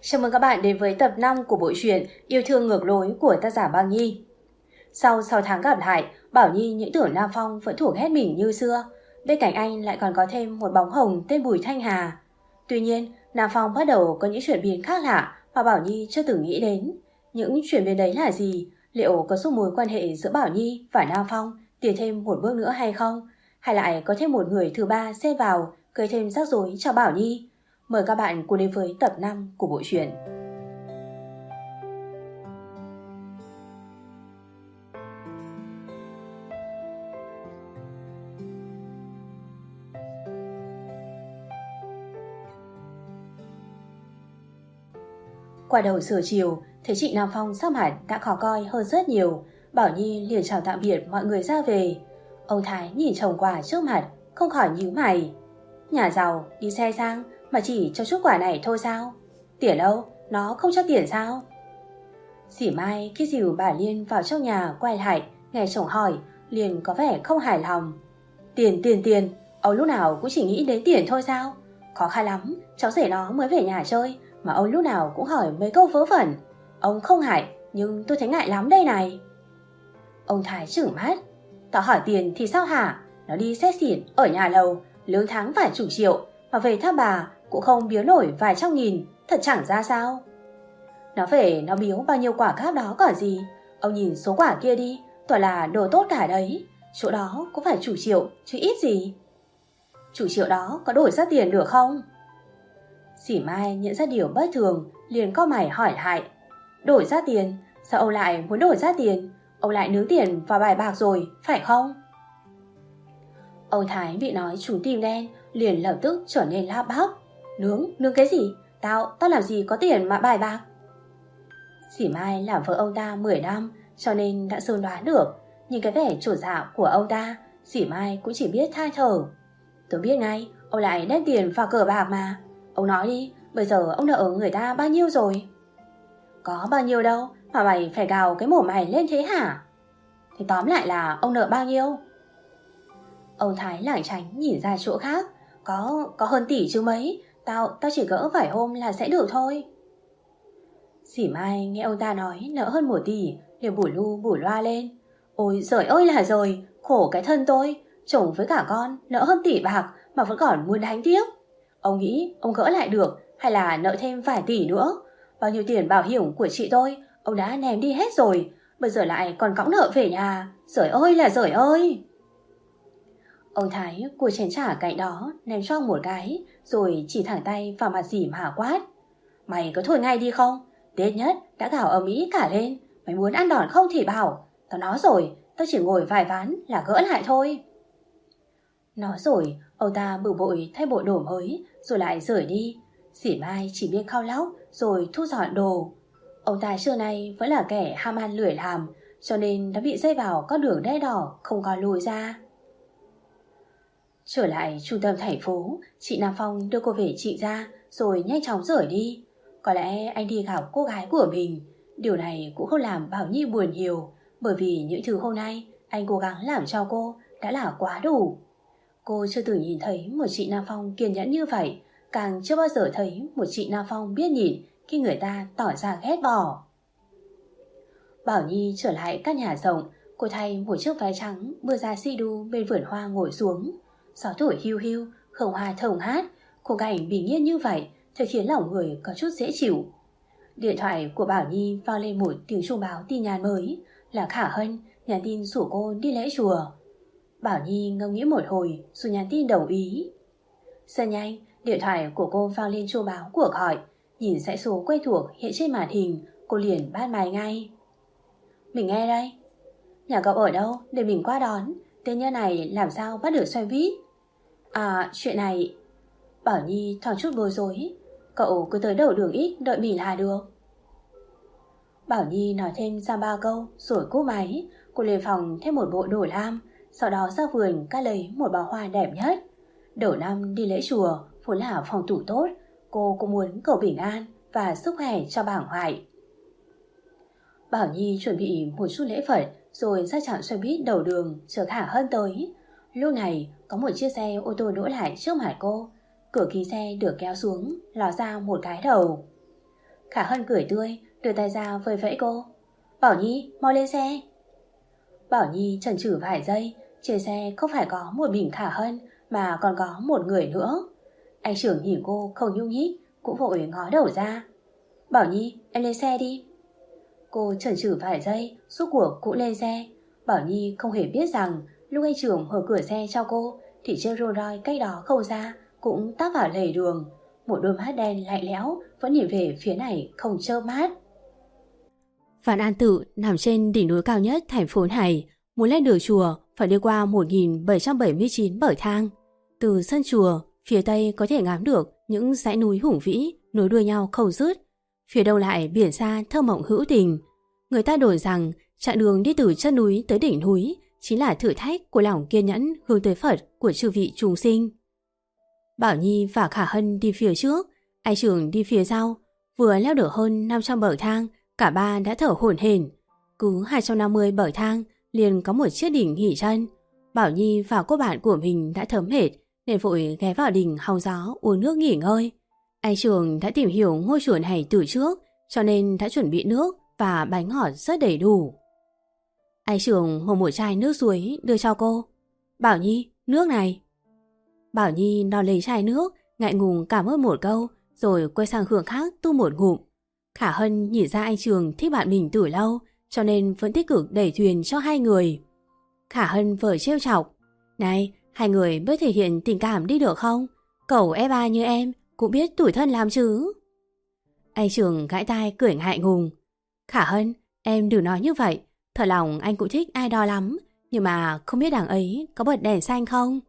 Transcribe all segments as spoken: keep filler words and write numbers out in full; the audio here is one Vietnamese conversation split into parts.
Chào mừng các bạn đến với tập năm của bộ truyện Yêu thương ngược lối của tác giả Bảo Nhi. Sau sáu tháng gặp lại, Bảo Nhi những tưởng Nam Phong vẫn thuộc hết mình như xưa. Bên cạnh anh lại còn có thêm một bóng hồng tên Bùi Thanh Hà. Tuy nhiên, Nam Phong bắt đầu có những chuyển biến khác lạ mà Bảo Nhi chưa từng nghĩ đến. Những chuyển biến đấy là gì? Liệu có giúp mối quan hệ giữa Bảo Nhi và Nam Phong tiến thêm một bước nữa hay không? Hay lại có thêm một người thứ ba xen vào gây thêm rắc rối cho Bảo Nhi? Mời các bạn cùng đến với tập năm của bộ truyện. Qua đầu giờ chiều, thấy chị Nam Phong sắc mặt đã khó coi hơn rất nhiều. Bảo Nhi liền chào tạm biệt mọi người ra về. Ông Thái nhìn chồng quà trước mặt, không khỏi nhíu mày. Nhà giàu đi xe sang mà chỉ cho chút quả này thôi sao? Tiền đâu, nó không cho tiền sao? Dì Mai khi dìu bà Liên vào trong nhà quay lại, nghe chồng hỏi, liền có vẻ không hài lòng. Tiền, tiền, tiền, ông lúc nào cũng chỉ nghĩ đến tiền thôi sao? Khó khăn lắm, cháu rể nó mới về nhà chơi, mà ông lúc nào cũng hỏi mấy câu vớ vẩn. Ông không ngại, nhưng tôi thấy ngại lắm đây này. Ông Thái chửng mắt. Tao hỏi tiền thì sao hả? Nó đi xét xỉn ở nhà lầu, lương tháng vài chục triệu, mà về thăm bà cũng không biếu nổi vài trăm nghìn, thật chẳng ra sao. Nó về nó biếu bao nhiêu quả cáp đó còn gì. Ông nhìn số quả kia đi, toàn là đồ tốt cả đấy. Chỗ đó cũng phải chủ triệu chứ ít gì. Chủ triệu đó có đổi ra tiền được không? Dì Mai nhận ra điều bất thường, liền cau mày hỏi lại. Đổi ra tiền? Sao ông lại muốn đổi ra tiền? Ông lại nướng tiền vào bài bạc rồi, phải không? Ông Thái bị nói trúng tim đen, liền lập tức trở nên la bắp. Nướng? Nướng cái gì? Tao, tao làm gì có tiền mà bài bạc? Dì Mai làm vợ ông ta mười năm, cho nên đã sớm đoán được. Nhưng cái vẻ chột dạ của ông ta, dì Mai cũng chỉ biết than thở. Tôi biết ngay, ông lại đem tiền vào cờ bạc mà. Ông nói đi, bây giờ ông nợ người ta bao nhiêu rồi? Có bao nhiêu đâu, mà mày phải gào cái mồm mày lên thế hả? Thì tóm lại là ông nợ bao nhiêu? Ông Thái lảng tránh nhìn ra chỗ khác. Có, có hơn tỷ chứ mấy. Tao, tao chỉ gỡ vài hôm là sẽ được thôi. Dì Mai nghe ông ta nói nợ hơn một tỷ, liền bủi lu bủi loa lên. Ôi giời ơi là rồi, khổ cái thân tôi. Chồng với cả con nợ hơn tỷ bạc mà vẫn còn muốn đánh tiếp. Ông nghĩ ông gỡ lại được hay là nợ thêm vài tỷ nữa? Bao nhiêu tiền bảo hiểm của chị tôi ông đã ném đi hết rồi, bây giờ lại còn cõng nợ về nhà. Giời ơi là giời ơi. Ông Thái cua chén trà cạnh đó ném cho một cái, rồi chỉ thẳng tay vào mặt dì mà quát. Mày có thôi ngay đi không? Tết nhất đã gào ầm ĩ cả lên. Mày muốn ăn đòn không thì bảo. Tao nói rồi, tao chỉ ngồi vài ván là gỡ lại thôi. Nói rồi, ông ta bực bội thay bộ đồ mới, rồi lại rời đi. Dì Mai chỉ biết khóc lóc rồi thu dọn đồ. Ông ta xưa nay vẫn là kẻ ham ăn lười làm, cho nên đã bị dây vào con đường đen đỏ không có lối ra. Trở lại trung tâm thành phố, chị Nam Phong đưa cô về chị ra rồi nhanh chóng rời đi. Có lẽ anh đi gặp cô gái của mình. Điều này cũng không làm Bảo Nhi buồn nhiều, bởi vì những thứ hôm nay anh cố gắng làm cho cô đã là quá đủ. Cô chưa từng nhìn thấy một chị Nam Phong kiên nhẫn như vậy, càng chưa bao giờ thấy một chị Nam Phong biết nhìn khi người ta tỏ ra ghét bỏ. Bảo Nhi trở lại căn nhà rộng, cô thay một chiếc váy trắng bước ra xi đu bên vườn hoa ngồi xuống. Gió thổi hiu hiu, hương hoa thồng hát, khung cảnh bình yên như vậy thật khiến lòng người có chút dễ chịu. Điện thoại của Bảo Nhi vang lên một tiếng chuông báo tin nhắn mới, là Khả Hân nhắn tin rủ cô đi lễ chùa. Bảo Nhi ngẫm nghĩ một hồi rồi nhắn tin đồng ý. Rất nhanh, điện thoại của cô vang lên chuông báo cuộc gọi. Nhìn dãy số quen thuộc hiện trên màn hình, cô liền bắt máy ngay. Mình nghe đây. Nhà cậu ở đâu để mình qua đón? Tên nhân này làm sao bắt được xe buýt? À, chuyện này... Bảo Nhi thoáng chút bối rối. Cậu cứ tới đầu đường ít đợi mình là được. Bảo Nhi nói thêm ra ba câu rồi cúp máy. Cô lên phòng thêm một bộ đồ lam, sau đó ra vườn cắt lấy một bó hoa đẹp nhất. Đầu năm đi lễ chùa vốn là phòng thủ tốt, cô cũng muốn cầu bình an và sức khỏe cho bà ngoại. Bảo Nhi chuẩn bị một chút lễ Phật rồi ra trạm xe buýt đầu đường chờ Khả Hân tới. Lúc này có một chiếc xe ô tô đỗ lại trước mặt cô. Cửa kính xe được kéo xuống, ló ra một cái đầu. Khả Hân cười tươi, đưa tay ra vẫy vẫy cô. Bảo Nhi, mau lên xe. Bảo Nhi chần chừ vài giây, trên xe không phải có một mình Khả Hân mà còn có một người nữa. Anh trưởng nhìn cô không nhúc nhích, cũng vội ngó đầu ra. Bảo Nhi, em lên xe đi. Cô chần chừ vài giây, rốt cuộc cũng lên xe. Bảo Nhi không hề biết rằng lúc anh trưởng mở cửa xe cho cô thì chiếc Rolls Royce cách đó không xa cũng tắp vào lề đường. Một đôi mắt đen lạnh lẽo vẫn nhìn về phía này không chớp mắt. Vạn An Tự nằm trên đỉnh núi cao nhất thành phố này. Muốn lên được chùa phải đi qua một nghìn bảy trăm bảy mươi chín bậc thang. Từ sân chùa, phía tây có thể ngắm được những dãy núi hùng vĩ nối đuôi nhau không dứt. Phía đông lại biển xa thơ mộng hữu tình. Người ta đồn rằng chặng đường đi từ chân núi tới đỉnh núi chính là thử thách của lòng kiên nhẫn hướng tới Phật của chư vị chúng sinh. Bảo Nhi và Khả Hân đi phía trước, anh trưởng đi phía sau. Vừa leo được hơn năm trăm bậc thang, cả ba đã thở hổn hển. Cứ hai trăm năm mươi bậc thang liền có một chiếc đỉnh nghỉ chân. Bảo Nhi và cô bạn của mình đã thấm mệt nên vội ghé vào đỉnh hóng gió uống nước nghỉ ngơi. Anh trưởng đã tìm hiểu ngôi chùa này từ trước, cho nên đã chuẩn bị nước và bánh ngọt rất đầy đủ. Anh trưởng mở một chai nước suối đưa cho cô. Bảo Nhi, nước này. Bảo Nhi đón lấy chai nước, ngại ngùng cảm ơn một câu, rồi quay sang hướng khác tu một ngụm. Khả Hân nhìn ra anh trường thích bạn mình từ lâu, cho nên vẫn tích cực đẩy thuyền cho hai người. Khả Hân vờ trêu chọc. Này, hai người bớt thể hiện tình cảm đi được không? Cậu ép ba như em cũng biết tủi thân làm chứ. Anh trường gãi tai cười ngại ngùng. Khả Hân, em đừng nói như vậy. Thật lòng anh cũng thích ai đó lắm, nhưng mà không biết đằng ấy có bật đèn xanh không?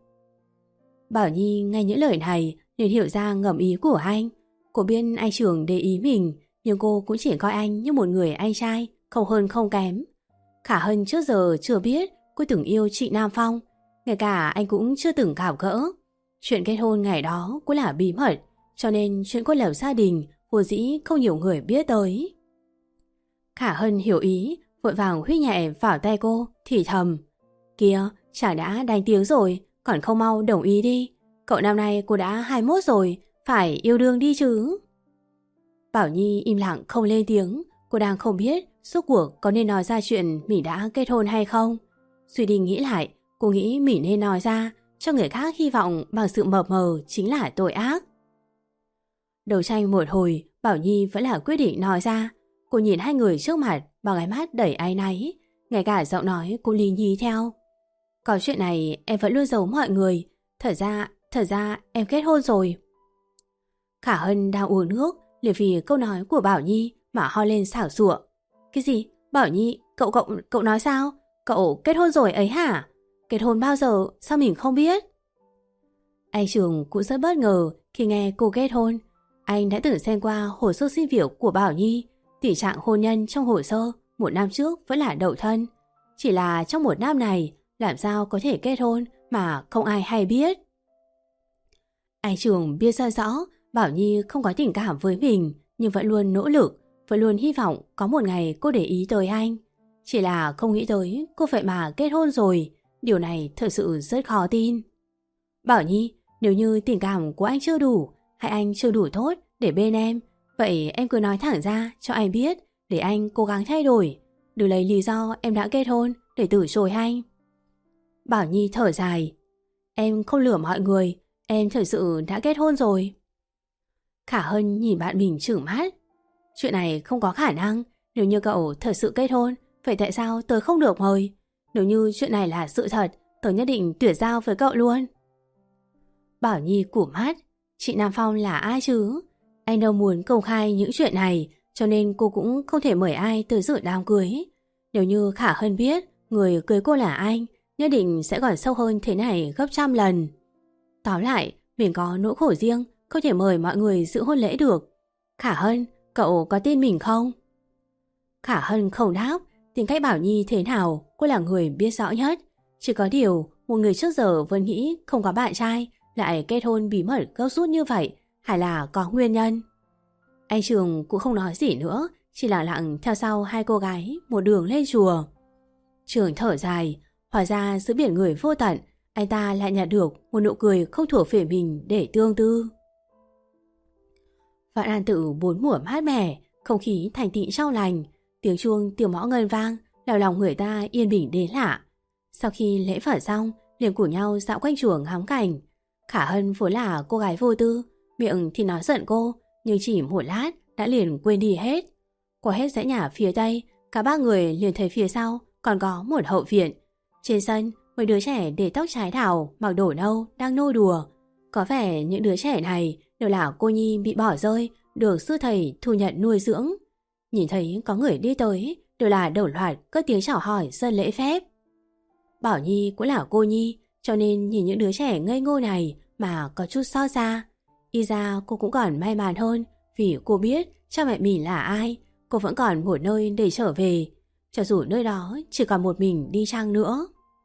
Bảo Nhi nghe những lời này liền hiểu ra ngầm ý của anh. Cô biết anh trưởng để ý mình, nhưng cô cũng chỉ coi anh như một người anh trai, không hơn không kém. Khả Hân trước giờ chưa biết cô từng yêu Trịnh Nam Phong, ngay cả anh cũng chưa từng gặp gỡ. Chuyện kết hôn ngày đó cũng là bí mật, cho nên chuyện cô lập gia đình vô dĩ không nhiều người biết tới. Khả Hân hiểu ý, vội vàng huýt nhẹ vào tay cô, thì thầm. Kìa, chàng đã đánh tiếng rồi, còn không mau đồng ý đi. Cậu năm nay cô đã hai mươi mốt rồi, phải yêu đương đi chứ. Bảo Nhi im lặng không lên tiếng. Cô đang không biết suốt cuộc có nên nói ra chuyện mình đã kết hôn hay không. Suy đi nghĩ lại, cô nghĩ mình nên nói ra, cho người khác hy vọng bằng sự mập mờ chính là tội ác. Đấu tranh một hồi, Bảo Nhi vẫn là quyết định nói ra. Cô nhìn hai người trước mặt bằng ánh mắt đầy áy náy, ngay cả giọng nói cũng lý nhí theo. Có chuyện này em vẫn luôn giấu mọi người. Thật ra, thật ra em kết hôn rồi. Khả Hân đang uống nước, liền vì câu nói của Bảo Nhi mà ho lên xảo xụa. Cái gì? Bảo Nhi, cậu cậu cậu nói sao? Cậu kết hôn rồi ấy hả? Kết hôn bao giờ? Sao mình không biết? Anh Trường cũng rất bất ngờ khi nghe cô kết hôn. Anh đã từng xem qua hồ sơ xin việc của Bảo Nhi. Tình trạng hôn nhân trong hồ sơ một năm trước vẫn là đậu thân. Chỉ là trong một năm này làm sao có thể kết hôn mà không ai hay biết. Anh Trường biết ra rõ Bảo Nhi không có tình cảm với mình, nhưng vẫn luôn nỗ lực, vẫn luôn hy vọng có một ngày cô để ý tới anh. Chỉ là không nghĩ tới cô vậy mà kết hôn rồi. Điều này thật sự rất khó tin. Bảo Nhi, nếu như tình cảm của anh chưa đủ, hay anh chưa đủ tốt để bên em, vậy em cứ nói thẳng ra cho anh biết, để anh cố gắng thay đổi. Đừng lấy lý do em đã kết hôn để từ chối anh. Bảo Nhi thở dài. Em không lừa mọi người, em thật sự đã kết hôn rồi. Khả Hân nhìn bạn mình trừng mắt. Chuyện này không có khả năng. Nếu như cậu thật sự kết hôn, vậy tại sao tớ không được mời? Nếu như chuyện này là sự thật, tớ nhất định tuyệt giao với cậu luôn. Bảo Nhi cụp mắt. Chị Nam Phong là ai chứ? Anh đâu muốn công khai những chuyện này, cho nên cô cũng không thể mời ai tới dự đám cưới. Nếu như Khả Hân biết người cưới cô là anh, nhất định sẽ còn sâu hơn thế này gấp trăm lần. Tóm lại, mình có nỗi khổ riêng, không thể mời mọi người dự hôn lễ được. Khả Hân, cậu có tin mình không? Khả Hân không đáp. Tính cách Bảo Nhi thế nào cô là người biết rõ nhất. Chỉ có điều một người trước giờ vẫn nghĩ không có bạn trai lại kết hôn bí mật gấp rút như vậy, hay là có nguyên nhân. Anh Trường cũng không nói gì nữa, chỉ lặng lặng theo sau hai cô gái một đường lên chùa. Trường thở dài. Hóa ra giữa biển người vô tận, anh ta lại nhặt được một nụ cười không thuộc về mình để tương tư. Vạn An Tự bốn mùa mát mẻ, không khí thành tịnh trong lành, tiếng chuông tiểu mõ ngân vang, làm lòng người ta yên bình đến lạ. Sau khi lễ Phật xong, liền cùng nhau dạo quanh chuồng ngắm cảnh. Khả Hân vốn là cô gái vô tư, miệng thì nói giận cô, nhưng chỉ một lát đã liền quên đi hết. Qua hết dãy nhà phía tây, cả ba người liền thấy phía sau còn có một hậu viện. Trên sân, mấy đứa trẻ để tóc trái đào, mặc đồ nâu đang nô đùa. Có vẻ những đứa trẻ này đều là cô nhi bị bỏ rơi, được sư thầy thu nhận nuôi dưỡng. Nhìn thấy có người đi tới, đều là đầu loạt cất tiếng chào hỏi dân lễ phép. Bảo Nhi cũng là cô nhi, cho nên nhìn những đứa trẻ ngây ngô này mà có chút xót xa. Y ra cô cũng còn may mắn hơn, vì cô biết cha mẹ mình là ai, cô vẫn còn một nơi để trở về, cho dù nơi đó chỉ còn một mình đi chăng nữa.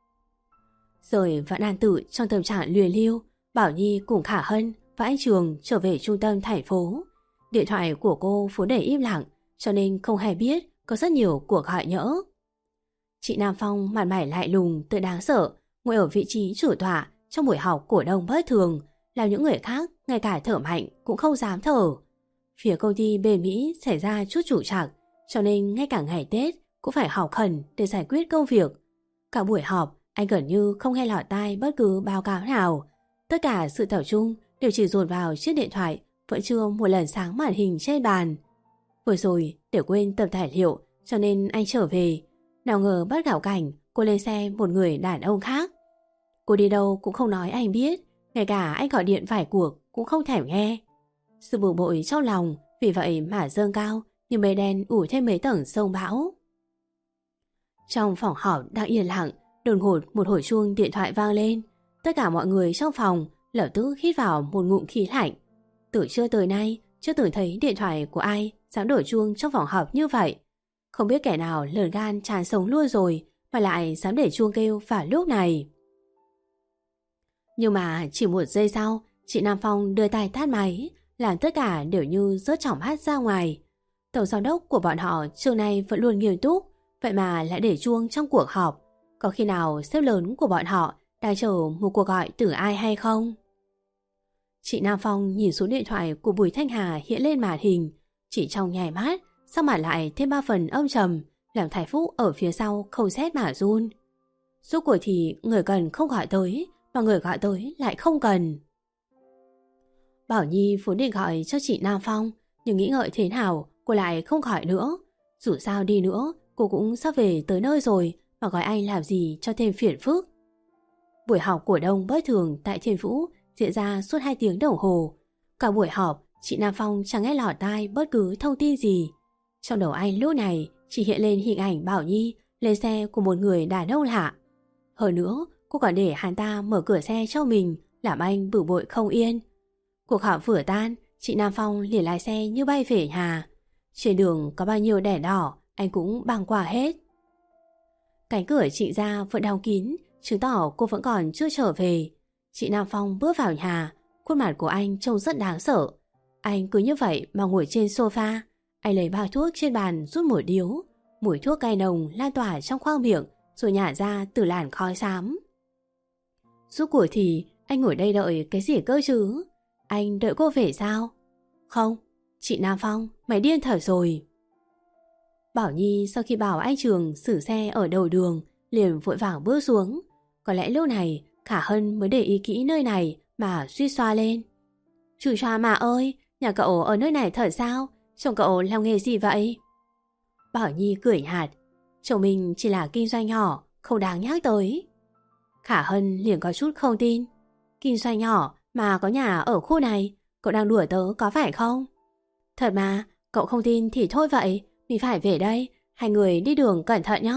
Rồi vẫn an tự trong tâm trạng luyện lưu, Bảo Nhi cùng Khả Hân và anh Trường trở về trung tâm thành phố. Điện thoại của cô vốn để im lặng, cho nên không hề biết có rất nhiều cuộc gọi nhỡ. Chị Nam Phong mặt mày lạnh lùng tự đáng sợ, ngồi ở vị trí chủ tọa trong buổi học cổ đông bất thường, làm những người khác ngay cả thở mạnh cũng không dám thở. Phía công ty bên Mỹ xảy ra chút trục trặc, cho nên ngay cả ngày Tết cũng phải họp khẩn để giải quyết công việc. Cả buổi họp, anh gần như không nghe lọt tai bất cứ báo cáo nào. Tất cả sự tập trung đều chỉ dồn vào chiếc điện thoại vẫn chưa một lần sáng màn hình trên bàn. Vừa rồi để quên tập tài liệu, cho nên anh trở về. Nào ngờ bắt gặp cảnh cô lên xe một người đàn ông khác. Cô đi đâu cũng không nói anh biết, ngay cả anh gọi điện vài cuộc cũng không thèm nghe. Sự bực bội trong lòng vì vậy mà dâng cao như mây đen ủ thêm mấy tầng sông bão. Trong phòng họp đang yên lặng, đột ngột một hồi chuông điện thoại vang lên. Tất cả mọi người trong phòng lập tức hít vào một ngụm khí lạnh. Từ trưa tới nay chưa từng thấy điện thoại của ai dám đổ chuông trong phòng họp như vậy. Không biết kẻ nào lờn gan tràn sống luôn rồi mà lại dám để chuông kêu vào lúc này. Nhưng mà chỉ một giây sau, chị Nam Phong đưa tay tắt máy, làm tất cả đều như rớt trỏng mắt ra ngoài. Tổng giám đốc của bọn họ trước nay vẫn luôn nghiêm túc, vậy mà lại để chuông trong cuộc họp. Có khi nào sếp lớn của bọn họ đang chờ một cuộc gọi từ ai hay không? Chị Nam Phong nhìn xuống điện thoại của Bùi Thanh Hà hiện lên màn hình, chỉ trong nháy mắt, sao mà lại thêm ba phần âm trầm, làm Thái Phúc ở phía sau không rét mà run. Rốt cuộc thì người cần không gọi tới, mà người gọi tới lại không cần. Bảo Nhi vốn định gọi cho chị Nam Phong, nhưng nghĩ ngợi thế nào cô lại không gọi nữa. Dù sao đi nữa, cô cũng sắp về tới nơi rồi, mà gọi anh làm gì cho thêm phiền phức. Buổi họp cổ đông bất thường tại Thiên Vũ diễn ra suốt hai tiếng đồng hồ. Cả buổi họp, chị Nam Phong chẳng nghe lọt tai bất cứ thông tin gì. Trong đầu anh lúc này chỉ hiện lên hình ảnh Bảo Nhi lên xe của một người đàn ông lạ. Hơn nữa, cô còn để hắn ta mở cửa xe cho mình, làm anh bực bội không yên. Cuộc họp vừa tan, chị Nam Phong liền lái xe như bay về nhà. Trên đường có bao nhiêu đèn đỏ, anh cũng băng qua hết. Cánh cửa chị ra vẫn đóng kín, chứng tỏ cô vẫn còn chưa trở về. Chị Nam Phong bước vào nhà, khuôn mặt của anh trông rất đáng sợ. Anh cứ như vậy mà ngồi trên sofa. Anh lấy bao thuốc trên bàn rút một điếu. Mùi thuốc cay nồng lan tỏa trong khoang miệng, rồi nhả ra từ làn khói xám. Rốt cuộc thì anh ngồi đây đợi cái gì cơ chứ? Anh đợi cô về sao? Không, chị Nam Phong, mày điên thật rồi. Bảo Nhi sau khi bảo anh Trường xử xe ở đầu đường, liền vội vàng bước xuống. Có lẽ lúc này Khả Hân mới để ý kỹ nơi này mà suýt xoa lên. Chủ choa mà ơi, nhà cậu ở nơi này thật sao? Chồng cậu làm nghề gì vậy? Bảo Nhi cười nhạt. Chồng mình chỉ là kinh doanh nhỏ, không đáng nhắc tới. Khả Hân liền có chút không tin. Kinh doanh nhỏ mà có nhà ở khu này, cậu đang đùa tớ có phải không? Thật mà, cậu không tin thì thôi vậy, mình phải về đây, hai người đi đường cẩn thận nhé.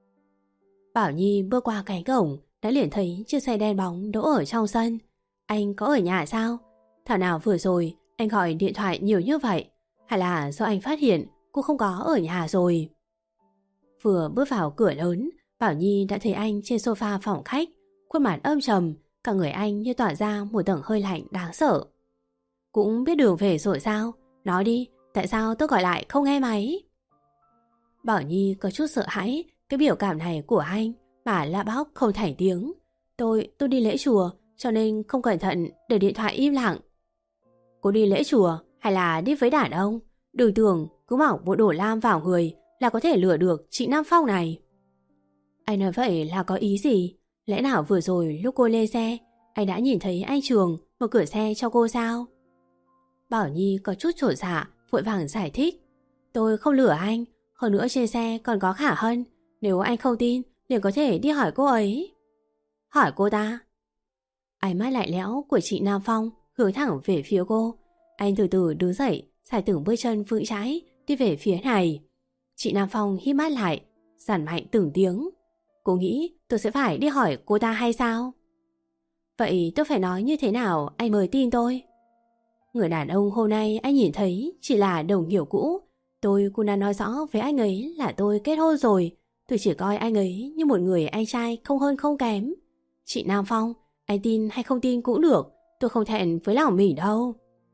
Bảo Nhi bước qua cánh cổng, đã liền thấy chiếc xe đen bóng đỗ ở trong sân. Anh có ở nhà sao? Thảo nào vừa rồi anh gọi điện thoại nhiều như vậy, hay là do anh phát hiện cô không có ở nhà rồi? Vừa bước vào cửa lớn, Bảo Nhi đã thấy anh trên sofa phòng khách, khuôn mặt âm trầm, cả người anh như tỏa ra một tầng hơi lạnh đáng sợ. Cũng biết đường về rồi sao? Nói đi, tại sao tôi gọi lại không nghe máy? Bảo Nhi có chút sợ hãi cái biểu cảm này của anh, mà la bóc không thành tiếng. Tôi, tôi đi lễ chùa, cho nên không cẩn thận để điện thoại im lặng. Cô đi lễ chùa hay là đi với đàn ông? Đừng tưởng cứ mỏng một đổ lam vào người là có thể lừa được chị Nam Phong này. Anh nói vậy là có ý gì? Lẽ nào vừa rồi lúc cô lên xe, anh đã nhìn thấy anh Trường mở cửa xe cho cô sao? Bảo Nhi có chút chột dạ, vội vàng giải thích. Tôi không lừa anh, hơn nữa trên xe còn có Khả Hân. Nếu anh không tin, liền có thể đi hỏi cô ấy. Hỏi cô ta? Ánh mắt lạnh lẽo của chị Nam Phong hướng thẳng về phía cô. Anh từ từ đứng dậy, xài từng bước chân vững chãi đi về phía này. Chị Nam Phong hít mắt lại, giản mạnh từng tiếng. Cô nghĩ tôi sẽ phải đi hỏi cô ta hay sao? Vậy tôi phải nói như thế nào anh mới tin tôi? Người đàn ông hôm nay anh nhìn thấy chỉ là đồng nghiệp cũ. Tôi cũng đã nói rõ với anh ấy là tôi kết hôn rồi. Tôi chỉ coi anh ấy như một người anh trai không hơn không kém. Chị Nam Phong, anh tin hay không tin cũng được, tôi không thẹn với lòng mình đâu.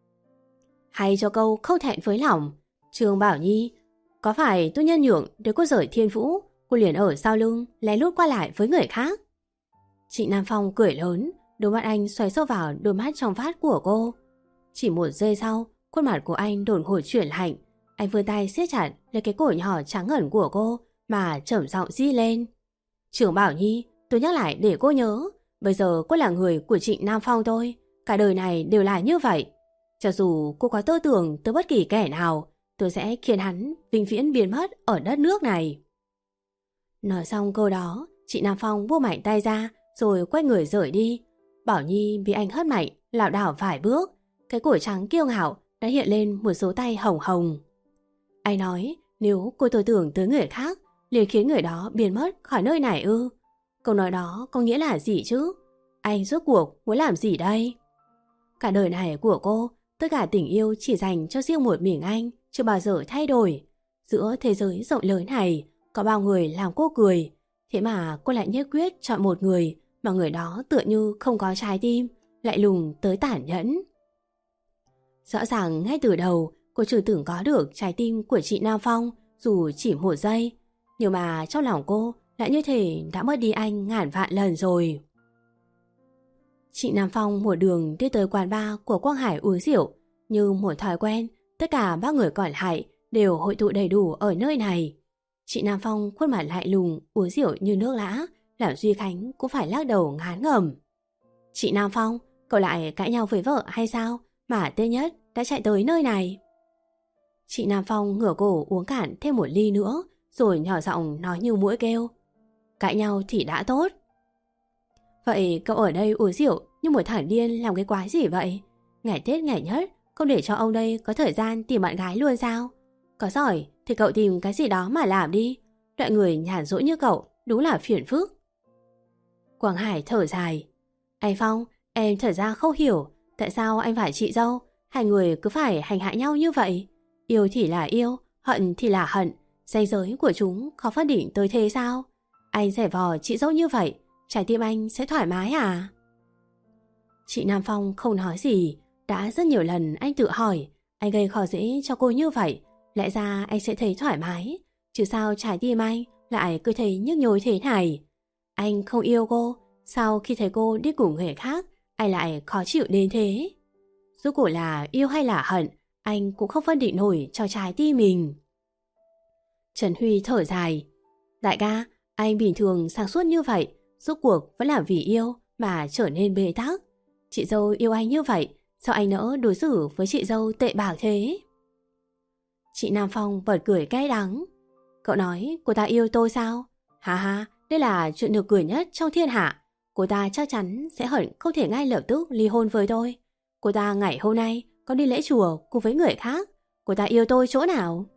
Hay cho câu không thẹn với lòng. Trường Bảo Nhi, có phải tôi nhân nhượng để cô rời Thiên Vũ, cô liền ở sau lưng lén lút qua lại với người khác? Chị Nam Phong cười lớn, đôi mắt anh xoáy sâu vào đôi mắt trong vát của cô. Chỉ một giây sau, khuôn mặt của anh đột ngột chuyển lạnh. Anh vươn tay siết chặt lấy cái cổ nhỏ trắng ngần của cô mà trầm giọng rít lên. Trường Bảo Nhi, tôi nhắc lại để cô nhớ, bây giờ cô là người của chị Nam Phong thôi, cả đời này đều là như vậy. Cho dù cô có tư tưởng tới bất kỳ kẻ nào, tôi sẽ khiến hắn vĩnh viễn biến mất ở đất nước này. Nói xong câu đó, chị Nam Phong buông mạnh tay ra rồi quay người rời đi. Bảo Nhi bị anh hất mạnh, lảo đảo vài bước, cái cổ trắng kiêu ngạo đã hiện lên một số tay hồng hồng. Anh nói nếu cô tư tưởng tới người khác liền khiến người đó biến mất khỏi nơi này ư? Câu nói đó có nghĩa là gì chứ? Anh rốt cuộc muốn làm gì đây? Cả đời này của cô, tất cả tình yêu chỉ dành cho riêng một mình anh, chưa bao giờ thay đổi. Giữa thế giới rộng lớn này, có bao người làm cô cười, thế mà cô lại nhất quyết chọn một người mà người đó tựa như không có trái tim, lại lùng tới tàn nhẫn. Rõ ràng ngay từ đầu, cô chưa từng có được trái tim của chị Nam Phong dù chỉ một giây, nhưng mà trong lòng cô lại như thể đã mất đi anh ngàn vạn lần rồi. Chị Nam Phong một đường đi tới quán bar của Quang Hải uống rượu. Như một thói quen, tất cả ba người còn lại đều hội tụ đầy đủ ở nơi này. Chị Nam Phong khuôn mặt lạnh lùng uống rượu như nước lã, làm Duy Khánh cũng phải lắc đầu ngán ngẩm. Chị Nam Phong, cậu lại cãi nhau với vợ hay sao mà Tê Nhất đã chạy tới nơi này? Chị Nam Phong ngửa cổ uống cạn thêm một ly nữa, rồi nhỏ giọng nói như muỗi kêu. Cãi nhau thì đã tốt. Vậy cậu ở đây uống rượu như một thằng điên làm cái quái gì vậy? Ngày Tết ngày Nhất không để cho ông đây có thời gian tìm bạn gái luôn sao? Có giỏi thì cậu tìm cái gì đó mà làm đi. Loại người nhàn rỗi như cậu đúng là phiền phức. Quang Hải thở dài. Anh Phong, em thật ra không hiểu tại sao anh phải chị dâu, hai người cứ phải hành hạ nhau như vậy. Yêu thì là yêu, hận thì là hận, ranh giới của chúng khó phát định tới thế sao? Anh rẻ vò chị dâu như vậy, trái tim anh sẽ thoải mái à? Chị Nam Phong không nói gì. Đã rất nhiều lần anh tự hỏi, anh gây khó dễ cho cô như vậy, lẽ ra anh sẽ thấy thoải mái, chứ sao trái tim anh lại cứ thấy nhức nhối thế này? Anh không yêu cô, sao khi thấy cô đi cùng người khác, anh lại khó chịu đến thế? Rốt cuộc là yêu hay là hận, anh cũng không phân định nổi cho trái tim mình. Trần Huy thở dài. Đại ca, anh bình thường sáng suốt như vậy, rốt cuộc vẫn là vì yêu mà trở nên bế tắc. Chị dâu yêu anh như vậy, sao anh nỡ đối xử với chị dâu tệ bạc thế? Chị Nam Phong bật cười cay đắng. Cậu nói cô ta yêu tôi sao? Hà hà, đây là chuyện được cười nhất trong thiên hạ. Cô ta chắc chắn sẽ hận không thể ngay lập tức ly hôn với tôi. Cô ta ngày hôm nay còn đi lễ chùa cùng với người khác. Cô ta yêu tôi chỗ nào?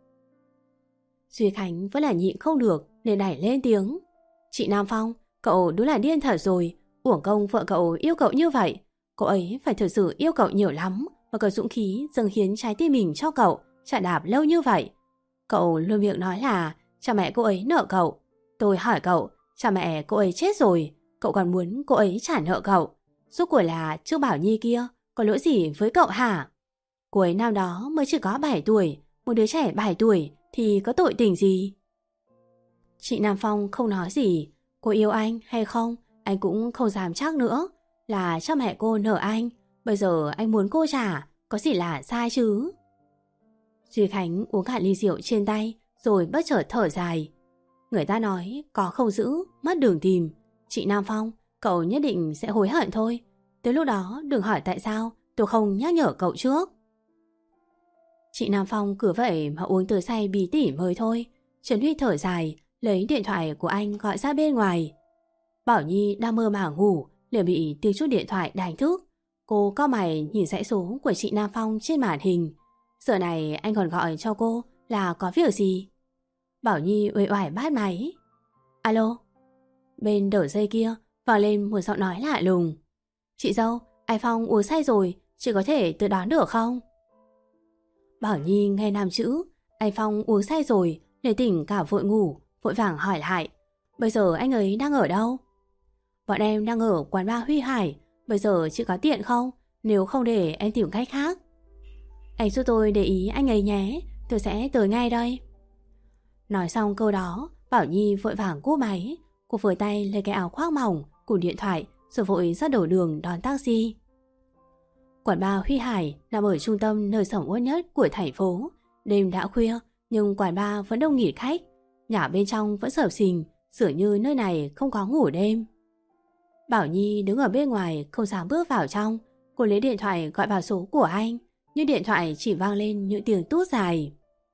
Duy Khánh vẫn là nhịn không được nên đẩy lên tiếng. Chị Nam Phong, cậu đúng là điên thật rồi. Uổng công vợ cậu yêu cậu như vậy. Cô ấy phải thực sự yêu cậu nhiều lắm mà có dũng khí dâng hiến trái tim mình cho cậu, trả đạp lâu như vậy. Cậu luôn miệng nói là cha mẹ cô ấy nợ cậu. Tôi hỏi cậu, cha mẹ cô ấy chết rồi, cậu còn muốn cô ấy trả nợ cậu? Rốt cuộc là Trương Bảo Nhi kia có lỗi gì với cậu hả? Cô ấy năm đó mới chỉ có bảy tuổi, một đứa trẻ bảy tuổi thì có tội tình gì? Chị Nam Phong không nói gì. Cô yêu anh hay không, anh cũng không dám chắc nữa. Là cha mẹ cô nợ anh, bây giờ anh muốn cô trả, có gì là sai chứ? Duy Khánh uống cạn ly rượu trên tay rồi bất chợt thở dài. Người ta nói có không giữ, mất đường tìm. Chị Nam Phong, cậu nhất định sẽ hối hận thôi. Tới lúc đó đừng hỏi tại sao tôi không nhắc nhở cậu trước. Chị Nam Phong cứ vậy mà uống tới say bí tỉ mới thôi. Trần Huy thở dài, lấy điện thoại của anh gọi ra bên ngoài. Bảo Nhi đang mơ màng ngủ, liền bị tiếng chuông điện thoại đánh thức. Cô cau mày nhìn dãy số của chị Nam Phong trên màn hình. Giờ này anh còn gọi cho cô là có việc gì? Bảo Nhi uể oải bắt máy. Alo? Bên đầu dây kia vang lên một giọng nói lạ lùng. Chị dâu, anh Phong uống say rồi, chị có thể tới đón được không? Bảo Nhi nghe năm chữ anh Phong uống say rồi, để tỉnh cả vội ngủ, vội vàng hỏi lại. Bây giờ anh ấy đang ở đâu? Bọn em đang ở quán bar Huy Hải. Bây giờ chị có tiện không? Nếu không để em tìm cách khác. Anh giúp tôi để ý anh ấy nhé, tôi sẽ tới ngay đây. Nói xong câu đó, Bảo Nhi vội vàng cúp máy. Cô với tay lấy cái áo khoác mỏng, cùi điện thoại, rồi vội ra đổ đường đón taxi. Quán bar Huy Hải nằm ở trung tâm nơi sầm uất nhất của thành phố. Đêm đã khuya, nhưng quán bar vẫn đông nghỉ khách. Nhà bên trong vẫn sập sình, dường như nơi này không có ngủ đêm. Bảo Nhi đứng ở bên ngoài không dám bước vào trong. Cô lấy điện thoại gọi vào số của anh, nhưng điện thoại chỉ vang lên những tiếng tút dài.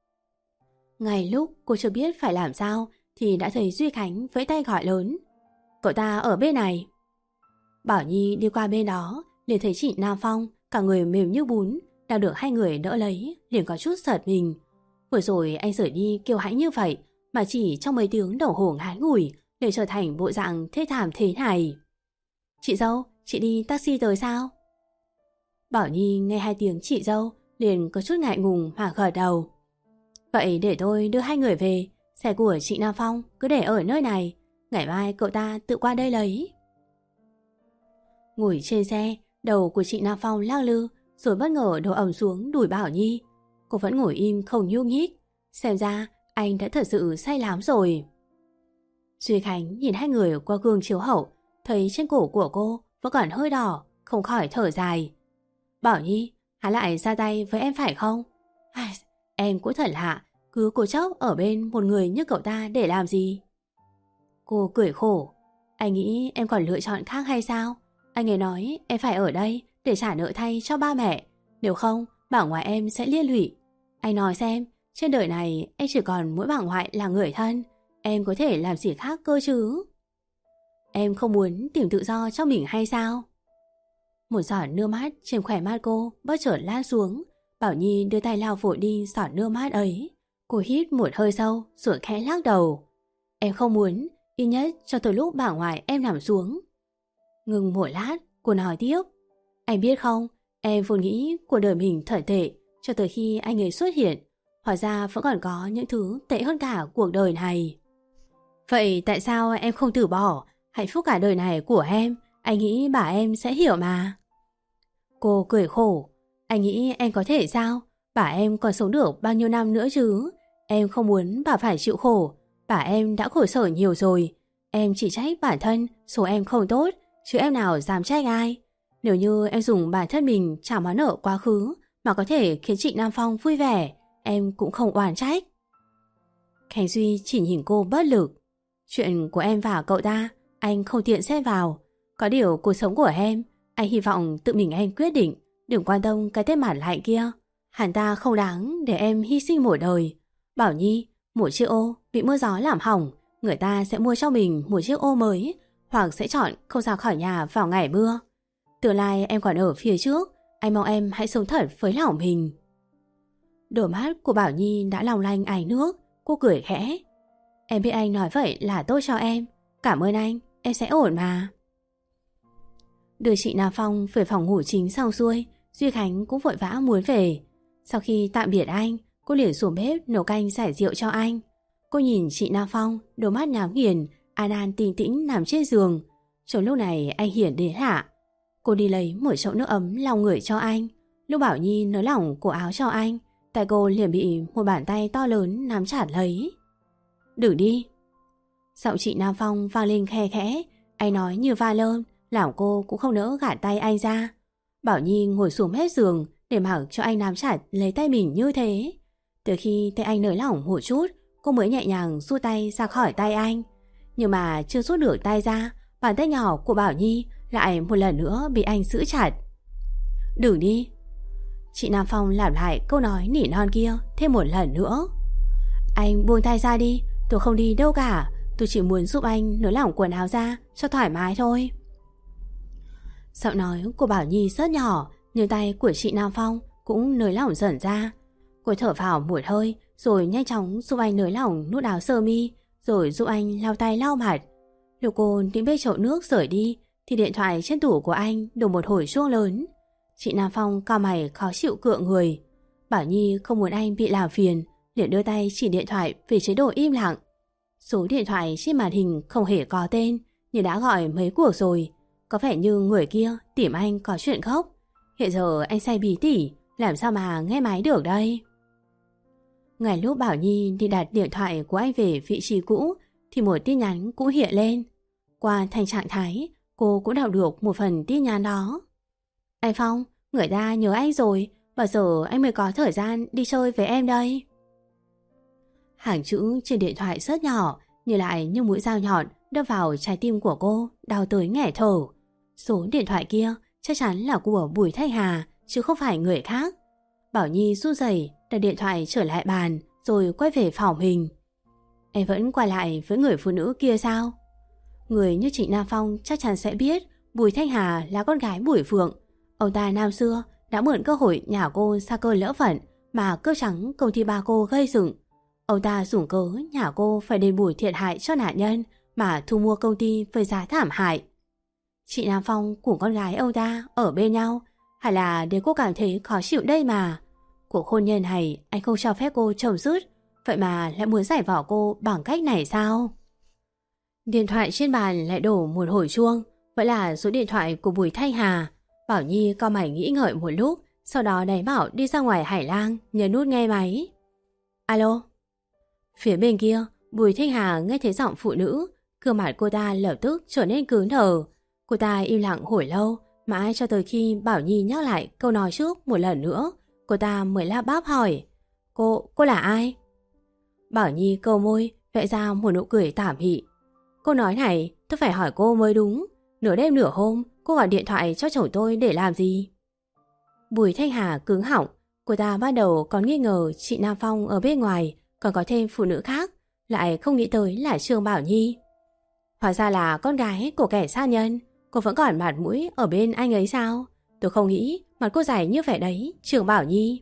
Ngay lúc cô chưa biết phải làm sao thì đã thấy Duy Khánh vẫy tay gọi lớn. Cậu ta ở bên này. Bảo Nhi đi qua bên đó, liền thấy chị Nam Phong, cả người mềm như bún, đang được hai người đỡ lấy, liền có chút giật mình. Vừa rồi anh rời đi kiêu hãnh như vậy, mà chỉ trong mấy tiếng đồng hồ ngắn ngủi để trở thành bộ dạng thê thảm thế này. Chị dâu, chị đi taxi tới sao? Bảo Nhi nghe hai tiếng chị dâu liền có chút ngại ngùng mà gật đầu. Vậy để tôi đưa hai người về. Xe của chị Nam Phong cứ để ở nơi này, ngày mai cậu ta tự qua đây lấy. Ngồi trên xe, đầu của chị Nam Phong lắc lư, rồi bất ngờ đổ ẩm xuống đùi Bảo Nhi. Cô vẫn ngồi im không nhúc nhích. Xem ra anh đã thật sự say lắm rồi. Duy Khánh nhìn hai người qua gương chiếu hậu, thấy trên cổ của cô vẫn còn hơi đỏ, không khỏi thở dài. Bảo Nhi, hắn lại ra tay với em phải không? Ai, em cũng thật lạ, cứ cố chốc ở bên một người như cậu ta để làm gì? Cô cười khổ. Anh nghĩ em còn lựa chọn khác hay sao? Anh ấy nói em phải ở đây để trả nợ thay cho ba mẹ. Nếu không, bà ngoại em sẽ liên lụy. Anh nói xem, trên đời này em chỉ còn mỗi bà ngoại là người thân. Em có thể làm gì khác cơ chứ? Em không muốn tìm tự do cho mình hay sao? Một giọt nước mắt trên khỏe mắt cô bất chợt lan xuống. Bảo Nhi đưa tay lau vội đi giọt nước mắt ấy. Cô hít một hơi sâu rồi khẽ lắc đầu. Em không muốn, ít nhất cho tới lúc bà ngoại em nằm xuống. Ngừng một lát, cô nói tiếp. Anh biết không, em vốn nghĩ cuộc đời mình thật tệ cho tới khi anh ấy xuất hiện. Hóa ra vẫn còn có những thứ tệ hơn cả cuộc đời này. Vậy tại sao em không từ bỏ? Hạnh phúc cả đời này của em, anh nghĩ bà em sẽ hiểu mà. Cô cười khổ. Anh nghĩ em có thể sao? Bà em còn sống được bao nhiêu năm nữa chứ? Em không muốn bà phải chịu khổ. Bà em đã khổ sở nhiều rồi. Em chỉ trách bản thân, số em không tốt, chứ em nào dám trách ai. Nếu như em dùng bản thân mình trả món nợ quá khứ mà có thể khiến chị Nam Phong vui vẻ, em cũng không oán trách. Khánh Duy chỉ nhìn cô bất lực. Chuyện của em và cậu ta, anh không tiện xen vào. Có điều cuộc sống của em, anh hy vọng tự mình em quyết định. Đừng quan tâm cái tên mặt lạnh kia. Hắn ta không đáng để em hy sinh một đời. Bảo Nhi, một chiếc ô bị mưa gió làm hỏng, người ta sẽ mua cho mình một chiếc ô mới, hoặc sẽ chọn không ra khỏi nhà vào ngày mưa. Tương lai em còn ở phía trước, anh mong em hãy sống thật với lòng mình. Đôi mắt của Bảo Nhi đã long lanh ánh nước. Cô cười khẽ. Em biết anh nói vậy là tốt cho em. Cảm ơn anh, em sẽ ổn mà. Đưa chị Nam Phong về phòng ngủ chính xong xuôi, Duy Khánh cũng vội vã muốn về. Sau khi tạm biệt anh, cô liền xuống bếp nấu canh giải rượu cho anh. Cô nhìn chị Nam Phong, đôi mắt nhắm nghiền, an an tĩnh tĩnh nằm trên giường. Trong lúc này anh hiển đến lạ. Cô đi lấy một chậu nước ấm lau người cho anh. Lúc Bảo Nhi nới lỏng cổ áo cho anh, tay cô liền bị một bàn tay to lớn nắm chặt lấy. Đừng đi. Giọng chị Nam Phong vang lên khe khẽ. Anh nói như va lơn, làm cô cũng không nỡ gạt tay anh ra. Bảo Nhi ngồi xuống mép giường để mặc cho anh nắm chặt lấy tay mình như thế. Từ khi thấy anh nới lỏng một chút, cô mới nhẹ nhàng rút tay ra khỏi tay anh. Nhưng mà chưa rút được tay ra, bàn tay nhỏ của Bảo Nhi lại một lần nữa bị anh giữ chặt. Đừng đi. Chị Nam Phong làm lại câu nói nỉ non kia thêm một lần nữa. Anh buông tay ra đi, tôi không đi đâu cả. Tôi chỉ muốn giúp anh nới lỏng quần áo ra cho thoải mái thôi. Giọng nói của Bảo Nhi rất nhỏ, nhưng tay của chị Nam Phong cũng nới lỏng dần ra. Cô thở vào một hơi, rồi nhanh chóng giúp anh nới lỏng nút áo sơ mi, rồi giúp anh lau tay lau mặt. Lúc cô định bê chậu nước rời đi, thì điện thoại trên tủ của anh đổ một hồi chuông lớn. Chị Nam Phong cau mày khó chịu cựa người. Bảo Nhi không muốn anh bị làm phiền, liền đưa tay chỉ điện thoại về chế độ im lặng. Số điện thoại trên màn hình không hề có tên, nhưng đã gọi mấy cuộc rồi. Có vẻ như người kia tìm anh có chuyện gấp. Hiện giờ anh say bí tỉ, làm sao mà nghe máy được đây? Ngay lúc Bảo Nhi đi đặt điện thoại của anh về vị trí cũ, thì một tin nhắn cũng hiện lên. Qua thành trạng thái, cô cũng đọc được một phần tin nhắn đó. Anh Phong, người ta nhớ anh rồi, bao giờ anh mới có thời gian đi chơi với em đây? Hàng chữ trên điện thoại rất nhỏ, nhưng lại như mũi dao nhọn đâm vào trái tim của cô, đau tới nghẹt thở. Số điện thoại kia chắc chắn là của Bùi Thanh Hà, chứ không phải người khác. Bảo Nhi run rẩy đặt điện thoại trở lại bàn, rồi quay về phòng mình. Em vẫn quay lại với người phụ nữ kia sao? Người như Trịnh Nam Phong chắc chắn sẽ biết Bùi Thanh Hà là con gái Bùi Phượng. Ông ta năm xưa đã mượn cơ hội nhà cô sa cơ lỡ phận mà cướp trắng công ty ba cô gây dựng. Ông ta dùng cớ nhà cô phải đền bù thiệt hại cho nạn nhân mà thu mua công ty với giá thảm hại. Chị Nam Phong cùng con gái ông ta ở bên nhau, hay là để cô cảm thấy khó chịu đây mà. Cuộc hôn nhân này anh không cho phép cô chồng dứt, vậy mà lại muốn giải bỏ cô bằng cách này sao? Điện thoại trên bàn lại đổ một hồi chuông, vậy là số điện thoại của Bùi Thanh Hà. Bảo Nhi cau mày nghĩ ngợi một lúc, sau đó đẩy Bảo đi ra ngoài hành lang, nhấn nút nghe máy. Alo. Phía bên kia, Bùi Thanh Hà nghe thấy giọng phụ nữ, gương mặt cô ta lập tức trở nên cứng đờ. Cô ta im lặng hồi lâu, mãi cho tới khi Bảo Nhi nhắc lại câu nói trước một lần nữa, cô ta mới lắp bắp hỏi. Cô, cô là ai? Bảo Nhi câu môi, vẽ ra một nụ cười tảm mị. Cô nói này, tôi phải hỏi cô mới đúng. Nửa đêm nửa hôm, cô gọi điện thoại cho chồng tôi để làm gì? Bùi Thanh Hà cứng họng. Cô ta ban đầu còn nghi ngờ chị Nam Phong ở bên ngoài còn có thêm phụ nữ khác, lại không nghĩ tới là Trương Bảo Nhi. Hóa ra là con gái của kẻ sát nhân. Cô vẫn còn mặt mũi ở bên anh ấy sao? Tôi không nghĩ mặt cô dài như vậy đấy, Trương Bảo Nhi.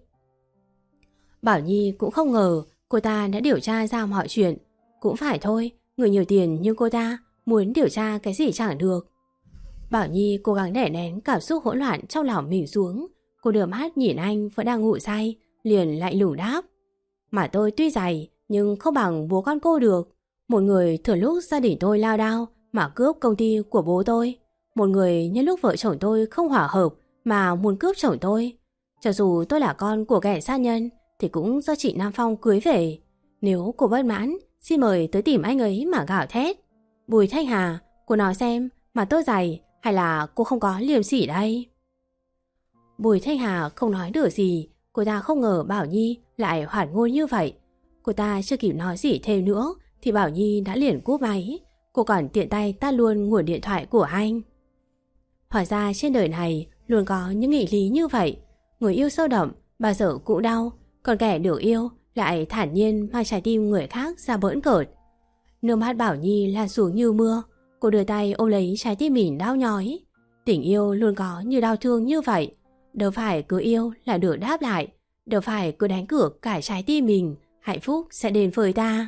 Bảo Nhi cũng không ngờ cô ta đã điều tra ra mọi chuyện. Cũng phải thôi, người nhiều tiền như cô ta muốn điều tra cái gì chẳng được. Bảo Nhi cố gắng đè nén cảm xúc hỗn loạn trong lòng mình xuống. Cô đưa mắt nhìn anh vẫn đang ngủ say, liền lại lủng đáp. Mà tôi tuy dày nhưng không bằng bố con cô được. Một người thừa lúc gia đình tôi lao đao mà cướp công ty của bố tôi. Một người nhân lúc vợ chồng tôi không hòa hợp mà muốn cướp chồng tôi. Cho dù tôi là con của kẻ sát nhân thì cũng do chị Nam Phong cưới về. Nếu cô bất mãn, xin mời tới tìm anh ấy mà gào thét. Bùi Thanh Hà, cô nói xem mà tôi dày hay là cô không có liêm sỉ đây? Bùi Thanh Hà không nói được gì. Cô ta không ngờ Bảo Nhi lại hoạt ngôn như vậy. Cô ta chưa kịp nói gì thêm nữa thì Bảo Nhi đã liền cúp máy. Cô còn tiện tay tắt luôn nguồn điện thoại của anh. Hóa ra trên đời này luôn có những nghịch lý như vậy. Người yêu sâu đậm bao giờ cũng đau, còn kẻ được yêu lại thản nhiên mang trái tim người khác ra bỡn cợt. Nước mắt Bảo Nhi lan xuống như mưa. Cô đưa tay ôm lấy trái tim mình đau nhói. Tình yêu luôn có như đau thương như vậy. Đâu phải cứ yêu là được đáp lại. Đâu phải cứ đánh cược cả trái tim mình, hạnh phúc sẽ đến với ta.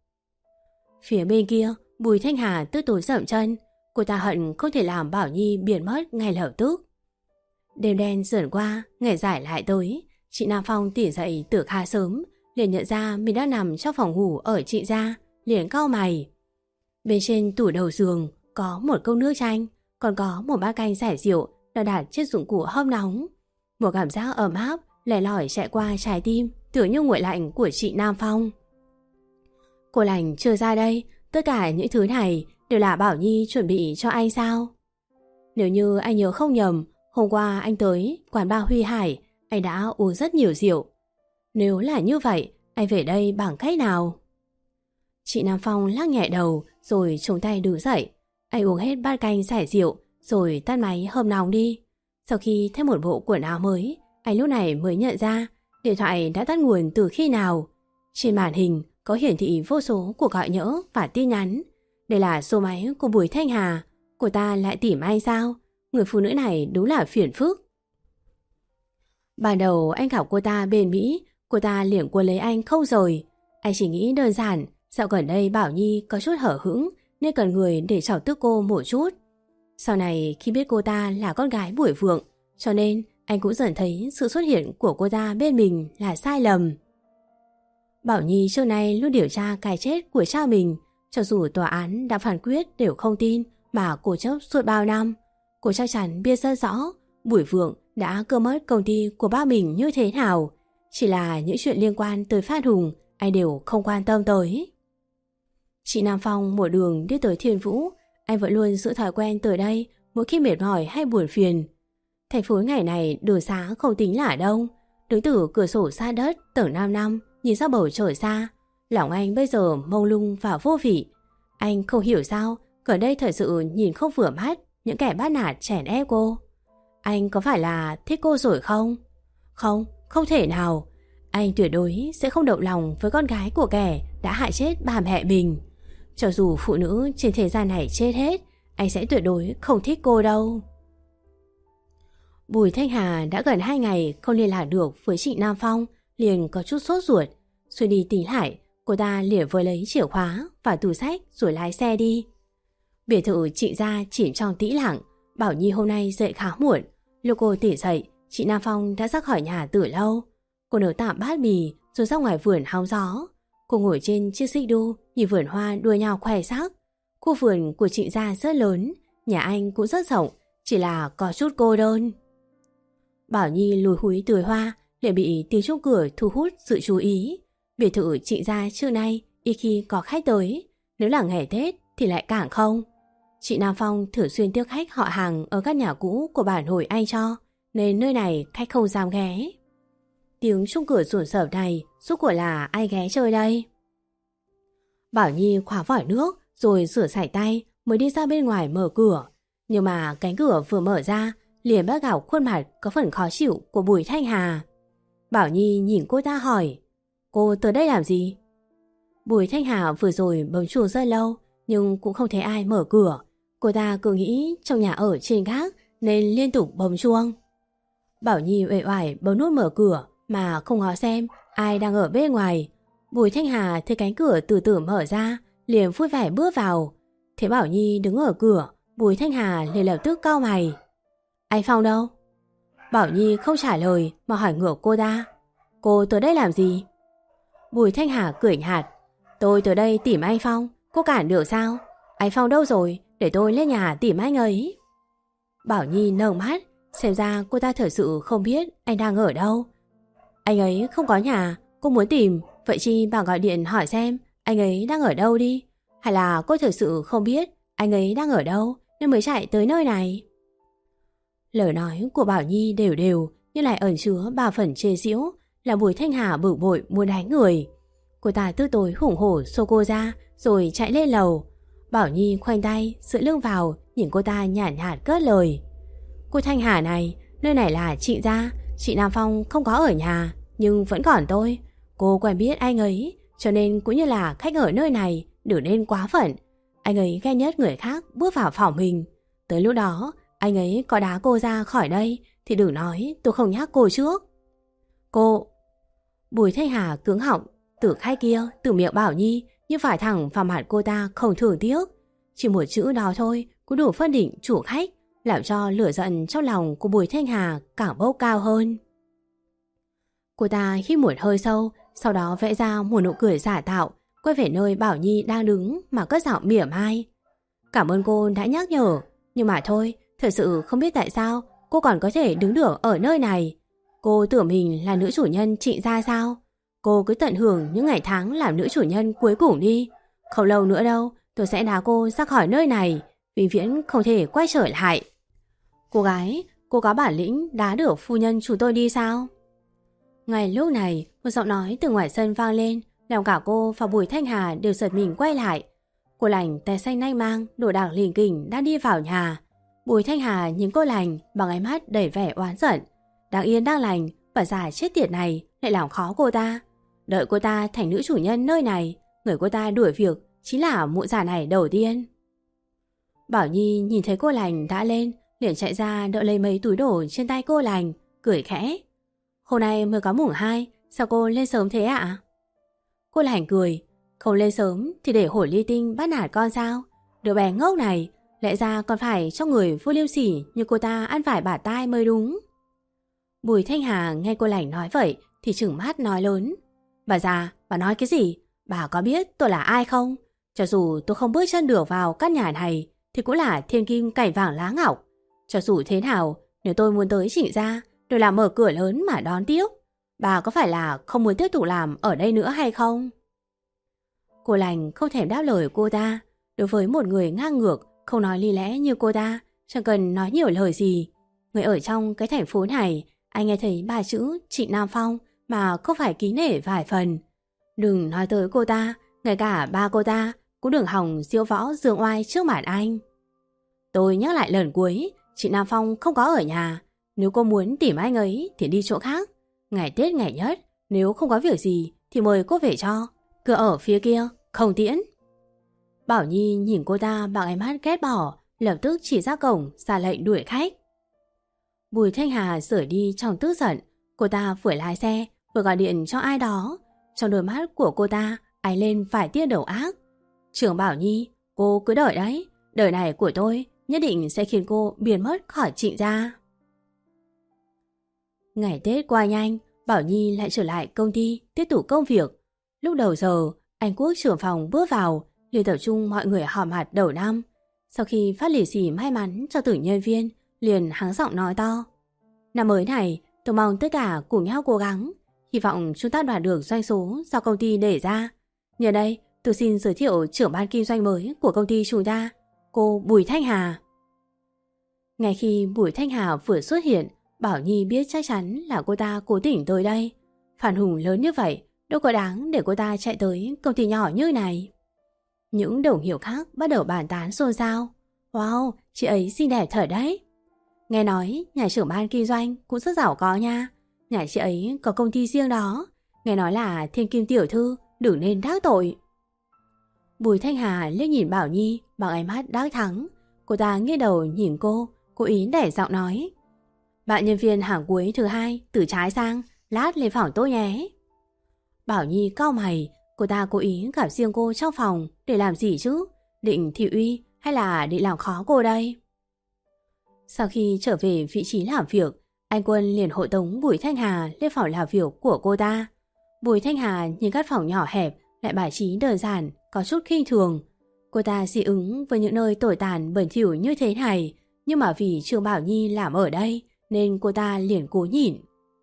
Phía bên kia, Bùi Thanh Hà tức tối dậm chân. Cô ta hận không thể làm Bảo Nhi biến mất ngay lập tức. Đêm đen dần qua, ngày giải lại tới. Chị Nam Phong tỉnh dậy từ khá sớm, liền nhận ra mình đang nằm trong phòng ngủ ở chị gia, liền cau mày. Bên trên tủ đầu giường có một cốc nước chanh, còn có một bát canh giải rượu đã đặt trên dụng cụ hâm nóng. Một cảm giác ấm áp lẻ lỏi chạy qua trái tim, tưởng như nguội lạnh của chị Nam Phong. Cô lành chưa ra đây, tất cả những thứ này đều là Bảo Nhi chuẩn bị cho anh sao? Nếu như anh nhớ không nhầm, hôm qua anh tới quán bar Huy Hải, anh đã uống rất nhiều rượu. Nếu là như vậy anh về đây bằng cách nào? Chị Nam Phong lắc nhẹ đầu rồi chống tay đứng dậy. Anh uống hết bát canh giải rượu rồi tắt máy hâm nóng đi. Sau khi thêm một bộ quần áo mới, anh lúc này mới nhận ra điện thoại đã tắt nguồn từ khi nào. Trên màn hình có hiển thị vô số cuộc gọi nhỡ và tin nhắn. Đây là số máy của Bùi Thanh Hà. Cô ta lại tìm anh sao? Người phụ nữ này đúng là phiền phức. Ban đầu anh gặp cô ta bên Mỹ, cô ta liền cuốn lấy anh không rồi. Anh chỉ nghĩ đơn giản, dạo gần đây Bảo Nhi có chút hở hững nên cần người để chọc tức cô một chút. Sau này khi biết cô ta là con gái Bùi Vượng, cho nên anh cũng dần thấy sự xuất hiện của cô ta bên mình là sai lầm. Bảo Nhi trước nay luôn điều tra cái chết của cha mình, cho dù tòa án đã phán quyết đều không tin mà cố chấp suốt bao năm. Cô chắc chắn biết rất rõ Bùi Vượng đã cưa mất công ty của ba mình như thế nào. Chỉ là những chuyện liên quan tới Phan Hùng anh đều không quan tâm tới. Chị Nam Phong một đường đi tới Thiên Vũ, anh vẫn luôn giữ thói quen tới đây mỗi khi mệt mỏi hay buồn phiền. Thành phố ngày này đường xá không tính là đông. Đứng từ cửa sổ xa đất tầng năm năm nhìn ra bầu trời xa, lòng anh bây giờ mông lung và vô vị. Anh không hiểu sao ở đây thật sự nhìn không vừa mắt những kẻ bắt nạt chèn ép cô. Anh có phải là thích cô rồi không? Không, không thể nào. Anh tuyệt đối sẽ không động lòng với con gái của kẻ đã hại chết bà mẹ mình. Cho dù phụ nữ trên thế gian này chết hết, anh sẽ tuyệt đối không thích cô đâu. Bùi Thanh Hà đã gần hai ngày không liên lạc được với chị Nam Phong, liền có chút sốt ruột. Suy đi tính lại, cô ta liền vừa lấy chìa khóa và tủ sách rồi lái xe đi. Biệt thự chị ra chìm trong tĩnh lặng. Bảo Nhi hôm nay dậy khá muộn. Lúc cô tỉnh dậy, chị Nam Phong đã ra khỏi nhà từ lâu. Cô nấu tạm bát mì rồi ra ngoài vườn hóng gió. Cô ngồi trên chiếc xích đu nhìn vườn hoa đua nhau khoe sắc. Khu vườn của chị ra rất lớn, nhà anh cũng rất rộng, chỉ là có chút cô đơn. Bảo Nhi lùi húi tưới hoa liền bị tiếng chuông cửa thu hút sự chú ý. Biệt thự chị ra trước nay ít khi có khách tới, nếu là ngày Tết thì lại càng không. Chị Nam Phong thường xuyên tiếp khách họ hàng ở các nhà cũ của bản hồi anh cho, nên nơi này khách không dám ghé. Tiếng chuông cửa rủn rợp này rốt cuộc là ai ghé chơi đây? Bảo Nhi khóa vòi nước rồi rửa sạch tay mới đi ra bên ngoài mở cửa. Nhưng mà cánh cửa vừa mở ra liền bắt gặp khuôn mặt có phần khó chịu của Bùi Thanh Hà. Bảo Nhi nhìn cô ta hỏi, cô tới đây làm gì? Bùi Thanh Hà vừa rồi bấm chuông rất lâu nhưng cũng không thấy ai mở cửa. Cô ta cứ nghĩ trong nhà ở trên gác nên liên tục bấm chuông. Bảo Nhi uể oải bấm nút mở cửa mà không ngó xem ai đang ở bên ngoài. Bùi Thanh Hà thấy cánh cửa từ từ mở ra liền vui vẻ bước vào. Thấy Bảo Nhi đứng ở cửa, Bùi Thanh Hà liền lập tức cau mày. Anh Phong đâu? Bảo Nhi không trả lời mà hỏi ngược cô ta, cô tới đây làm gì? Bùi Thanh Hà cười nhạt, tôi tới đây tìm anh Phong, cô cản được sao? Anh Phong đâu rồi? Để tôi lên nhà tìm anh ấy. Bảo Nhi nở mắt, xem ra cô ta thật sự không biết anh đang ở đâu. Anh ấy không có nhà, cô muốn tìm, vậy chi bảo gọi điện hỏi xem anh ấy đang ở đâu đi. Hay là cô thật sự không biết anh ấy đang ở đâu nên mới chạy tới nơi này? Lời nói của Bảo Nhi đều đều nhưng lại ẩn chứa ba phần chê giễu, làm Bùi Thanh Hà bực bội muốn đánh người. Cô ta tức tối hùng hổ xô cô ra rồi chạy lên lầu. Bảo Nhi khoanh tay dựa lưng vào nhìn cô ta nhàn nhạt, nhạt cất lời, cô Thanh Hà này, nơi này là chị gia, chị Nam Phong không có ở nhà nhưng vẫn còn tôi. Cô quen biết anh ấy cho nên cũng như là khách ở nơi này, đừng nên quá phận. Anh ấy ghét nhất người khác bước vào phòng mình. Tới lúc đó anh ấy có đá cô ra khỏi đây thì đừng nói tôi không nhắc cô trước. Cô... Bùi Thanh Hà cứng họng, từ khách kia từ miệng Bảo Nhi như phải thẳng vào mặt cô ta không thường tiếc. Chỉ một chữ đó thôi cũng đủ phân định chủ khách, làm cho lửa giận trong lòng của Bùi Thanh Hà càng bốc cao hơn. Cô ta hít một hơi sâu, sau đó vẽ ra một nụ cười giả tạo, quay về nơi Bảo Nhi đang đứng mà cất giọng mỉa mai. Cảm ơn cô đã nhắc nhở, nhưng mà thôi, thật sự không biết tại sao cô còn có thể đứng được ở nơi này. Cô tưởng mình là nữ chủ nhân chị ra sao? Cô cứ tận hưởng những ngày tháng làm nữ chủ nhân cuối cùng đi. Không lâu nữa đâu, tôi sẽ đá cô ra khỏi nơi này, vĩnh viễn không thể quay trở lại. Cô gái, cô có bản lĩnh đá được phu nhân chúng tôi đi sao? Ngay lúc này, một giọng nói từ ngoài sân vang lên, làm cả cô và Bùi Thanh Hà đều giật mình quay lại. Cô Lành tay xanh nanh mang, đồ đạc lỉnh kỉnh đang đi vào nhà. Bùi Thanh Hà nhìn cô Lành bằng ánh mắt đầy vẻ oán giận. Đang yên đang lành, bà già chết tiệt này lại làm khó cô ta. Đợi cô ta thành nữ chủ nhân nơi này, người cô ta đuổi việc chính là mụ già này đầu tiên. Bảo Nhi nhìn thấy cô Lành đã lên, liền chạy ra đỡ lấy mấy túi đồ trên tay cô Lành, cười khẽ. Hôm nay mới có mùng hai, sao cô lên sớm thế ạ? Cô Lành cười, không lên sớm thì để hổ ly tinh bắt nạt con sao? Đứa bé ngốc này, lẽ ra còn phải cho người vô liêm sỉ như cô ta ăn phải bả tai mới đúng. Bùi Thanh Hà nghe cô Lành nói vậy thì trừng mắt nói lớn. Bà già, bà nói cái gì? Bà có biết tôi là ai không? Cho dù tôi không bước chân được vào căn nhà này thì cũng là thiên kim cành vàng lá ngọc. Cho dù thế nào, nếu tôi muốn tới Trịnh gia đều là mở cửa lớn mà đón tiếp. Bà có phải là không muốn tiếp tục làm ở đây nữa hay không? Cô Lành không thèm đáp lời cô ta. Đối với một người ngang ngược, không nói lý lẽ như cô ta, chẳng cần nói nhiều lời gì. Người ở trong cái thành phố này, anh nghe thấy ba chữ Trịnh Nam Phong mà không phải ký nể vài phần. Đừng nói tới cô ta, ngay cả ba cô ta cũng đừng hòng diêu võ dương oai trước mặt anh. Tôi nhắc lại lần cuối, Trịnh Nam Phong không có ở nhà. Nếu cô muốn tìm anh ấy thì đi chỗ khác. Ngày Tết ngày nhất, nếu không có việc gì thì mời cô về cho. Cửa ở phía kia, không tiễn. Bảo Nhi nhìn cô ta bằng ánh mắt ghét bỏ, lập tức chỉ ra cổng ra lệnh đuổi khách. Bùi Thanh Hà rời đi trong tức giận. Cô ta vừa lái xe vừa gọi điện cho ai đó. Trong đôi mắt của cô ta ánh lên vài tia đầu ác. Trưởng Bảo Nhi, cô cứ đợi đấy. Đời này của tôi nhất định sẽ khiến cô biến mất khỏi Trịnh gia. Ngày Tết qua nhanh, Bảo Nhi lại trở lại công ty tiếp tục công việc. Lúc đầu giờ, anh Quốc trưởng phòng bước vào, liền tập trung mọi người họp mặt đầu năm. Sau khi phát lì xì may mắn cho từng nhân viên, liền hắng giọng nói to. Năm mới này, tôi mong tất cả cùng nhau cố gắng. Hy vọng chúng ta đoạt được doanh số do công ty đề ra. Nhờ đây, tôi xin giới thiệu trưởng ban kinh doanh mới của công ty chúng ta, cô Bùi Thanh Hà. Ngay khi Bùi Thanh Hà vừa xuất hiện, Bảo Nhi biết chắc chắn là cô ta cố tình tới đây. Phản hùng lớn như vậy, đâu có đáng để cô ta chạy tới công ty nhỏ như này. Những đồng nghiệp khác bắt đầu bàn tán xôn xao. Wow, chị ấy xinh đẹp thật đấy. Nghe nói nhà trưởng ban kinh doanh cũng rất giàu có nha. Nhà chị ấy có công ty riêng đó. Nghe nói là thiên kim tiểu thư, đừng nên đắc tội. Bùi Thanh Hà liếc nhìn Bảo Nhi bằng ánh mắt đắc thắng. Cô ta nghiêng đầu nhìn cô, cố ý đẻ giọng nói. Bạn nhân viên hàng cuối thứ hai từ trái sang, lát lên phòng tôi nhé. Bảo Nhi cau mày, cô ta cố ý gặp riêng cô trong phòng để làm gì chứ? Định thị uy hay là định làm khó cô đây? Sau khi trở về vị trí làm việc, anh Quân liền hộ tống Bùi Thanh Hà lên phòng làm việc của cô ta. Bùi Thanh Hà nhìn căn phòng nhỏ hẹp lại bài trí đơn giản, có chút khinh thường. Cô ta dị ứng với những nơi tồi tàn bẩn thỉu như thế này, nhưng mà vì Trương Bảo Nhi làm ở đây nên cô ta liền cố nhịn.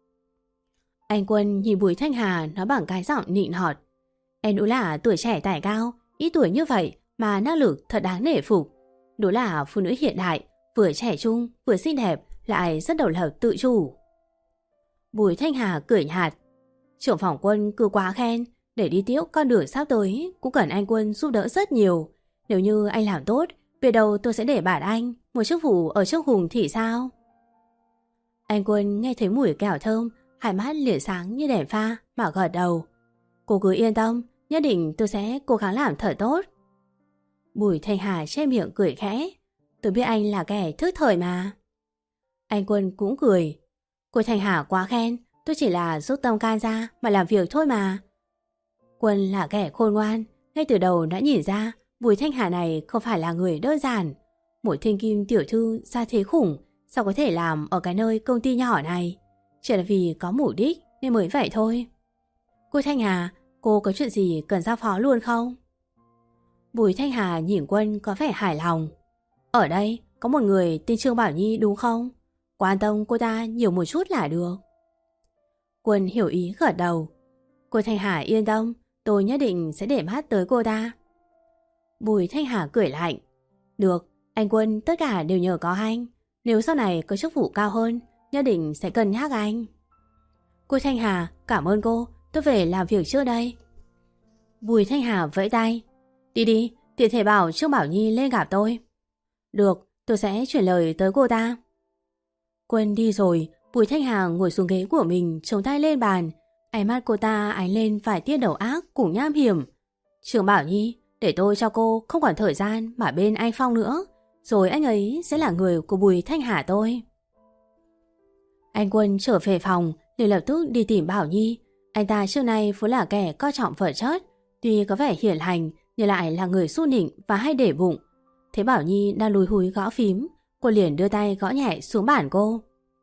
Anh Quân nhìn Bùi Thanh Hà nói bằng cái giọng nịnh hót. Em đúng là tuổi trẻ tài cao, ít tuổi như vậy mà năng lực thật đáng nể phục. Đúng là phụ nữ hiện đại, vừa trẻ trung, vừa xinh đẹp, lại rất độc lập tự chủ. Bùi Thanh Hà cười nhạt. Trưởng phòng Quân cứ quá khen, để đi tiếp con đường sắp tới cũng cần anh Quân giúp đỡ rất nhiều. Nếu như anh làm tốt, về đầu tôi sẽ để bạn anh một chức vụ ở trước Hùng thì sao? Anh Quân nghe thấy mùi kẹo thơm, hai mắt liền sáng như đèn pha mà gật đầu. Cô cứ yên tâm, nhất định tôi sẽ cố gắng làm thật tốt. Bùi Thanh Hà che miệng cười khẽ. Tôi biết anh là kẻ thức thời mà. Anh Quân cũng cười. Cô Thanh Hà quá khen, tôi chỉ là rút tâm can ra mà làm việc thôi mà. Quân là kẻ khôn ngoan, ngay từ đầu đã nhìn ra Bùi Thanh Hà này không phải là người đơn giản. Một thiên kim tiểu thư ra thế khủng, sao có thể làm ở cái nơi công ty nhỏ này? Chỉ là vì có mục đích nên mới vậy thôi. Cô Thanh Hà, cô có chuyện gì cần giao phó luôn không? Bùi Thanh Hà nhìn Quân có vẻ hài lòng. Ở đây có một người tên Trương Bảo Nhi đúng không? Quan tâm cô ta nhiều một chút là được. Quân hiểu ý gật đầu. Cô Thanh Hà yên tâm, tôi nhất định sẽ để mắt tới cô ta. Bùi Thanh Hà cười lạnh. Được, anh Quân tất cả đều nhờ có anh. Nếu sau này có chức vụ cao hơn, nhất định sẽ cân nhắc anh. Cô Thanh Hà, cảm ơn cô, tôi về làm việc trước đây. Bùi Thanh Hà vẫy tay. Đi đi, tiện thể bảo Trương Bảo Nhi lên gặp tôi. Được, tôi sẽ chuyển lời tới cô ta. Quân đi rồi, Bùi Thanh Hà ngồi xuống ghế của mình, chống tay lên bàn. Ánh mắt cô ta ánh lên vài tia đầu ác cùng nham hiểm. Trương Bảo Nhi, để tôi cho cô không còn thời gian mà bên anh Phong nữa. Rồi anh ấy sẽ là người của Bùi Thanh Hà tôi. Anh Quân trở về phòng để lập tức đi tìm Bảo Nhi. Anh ta trước nay vốn là kẻ coi trọng vật chất, tuy có vẻ hiền hành nhưng lại là người su nịnh và hay để bụng. Thấy Bảo Nhi đang lùi húi gõ phím, cô liền đưa tay gõ nhẹ xuống bàn cô.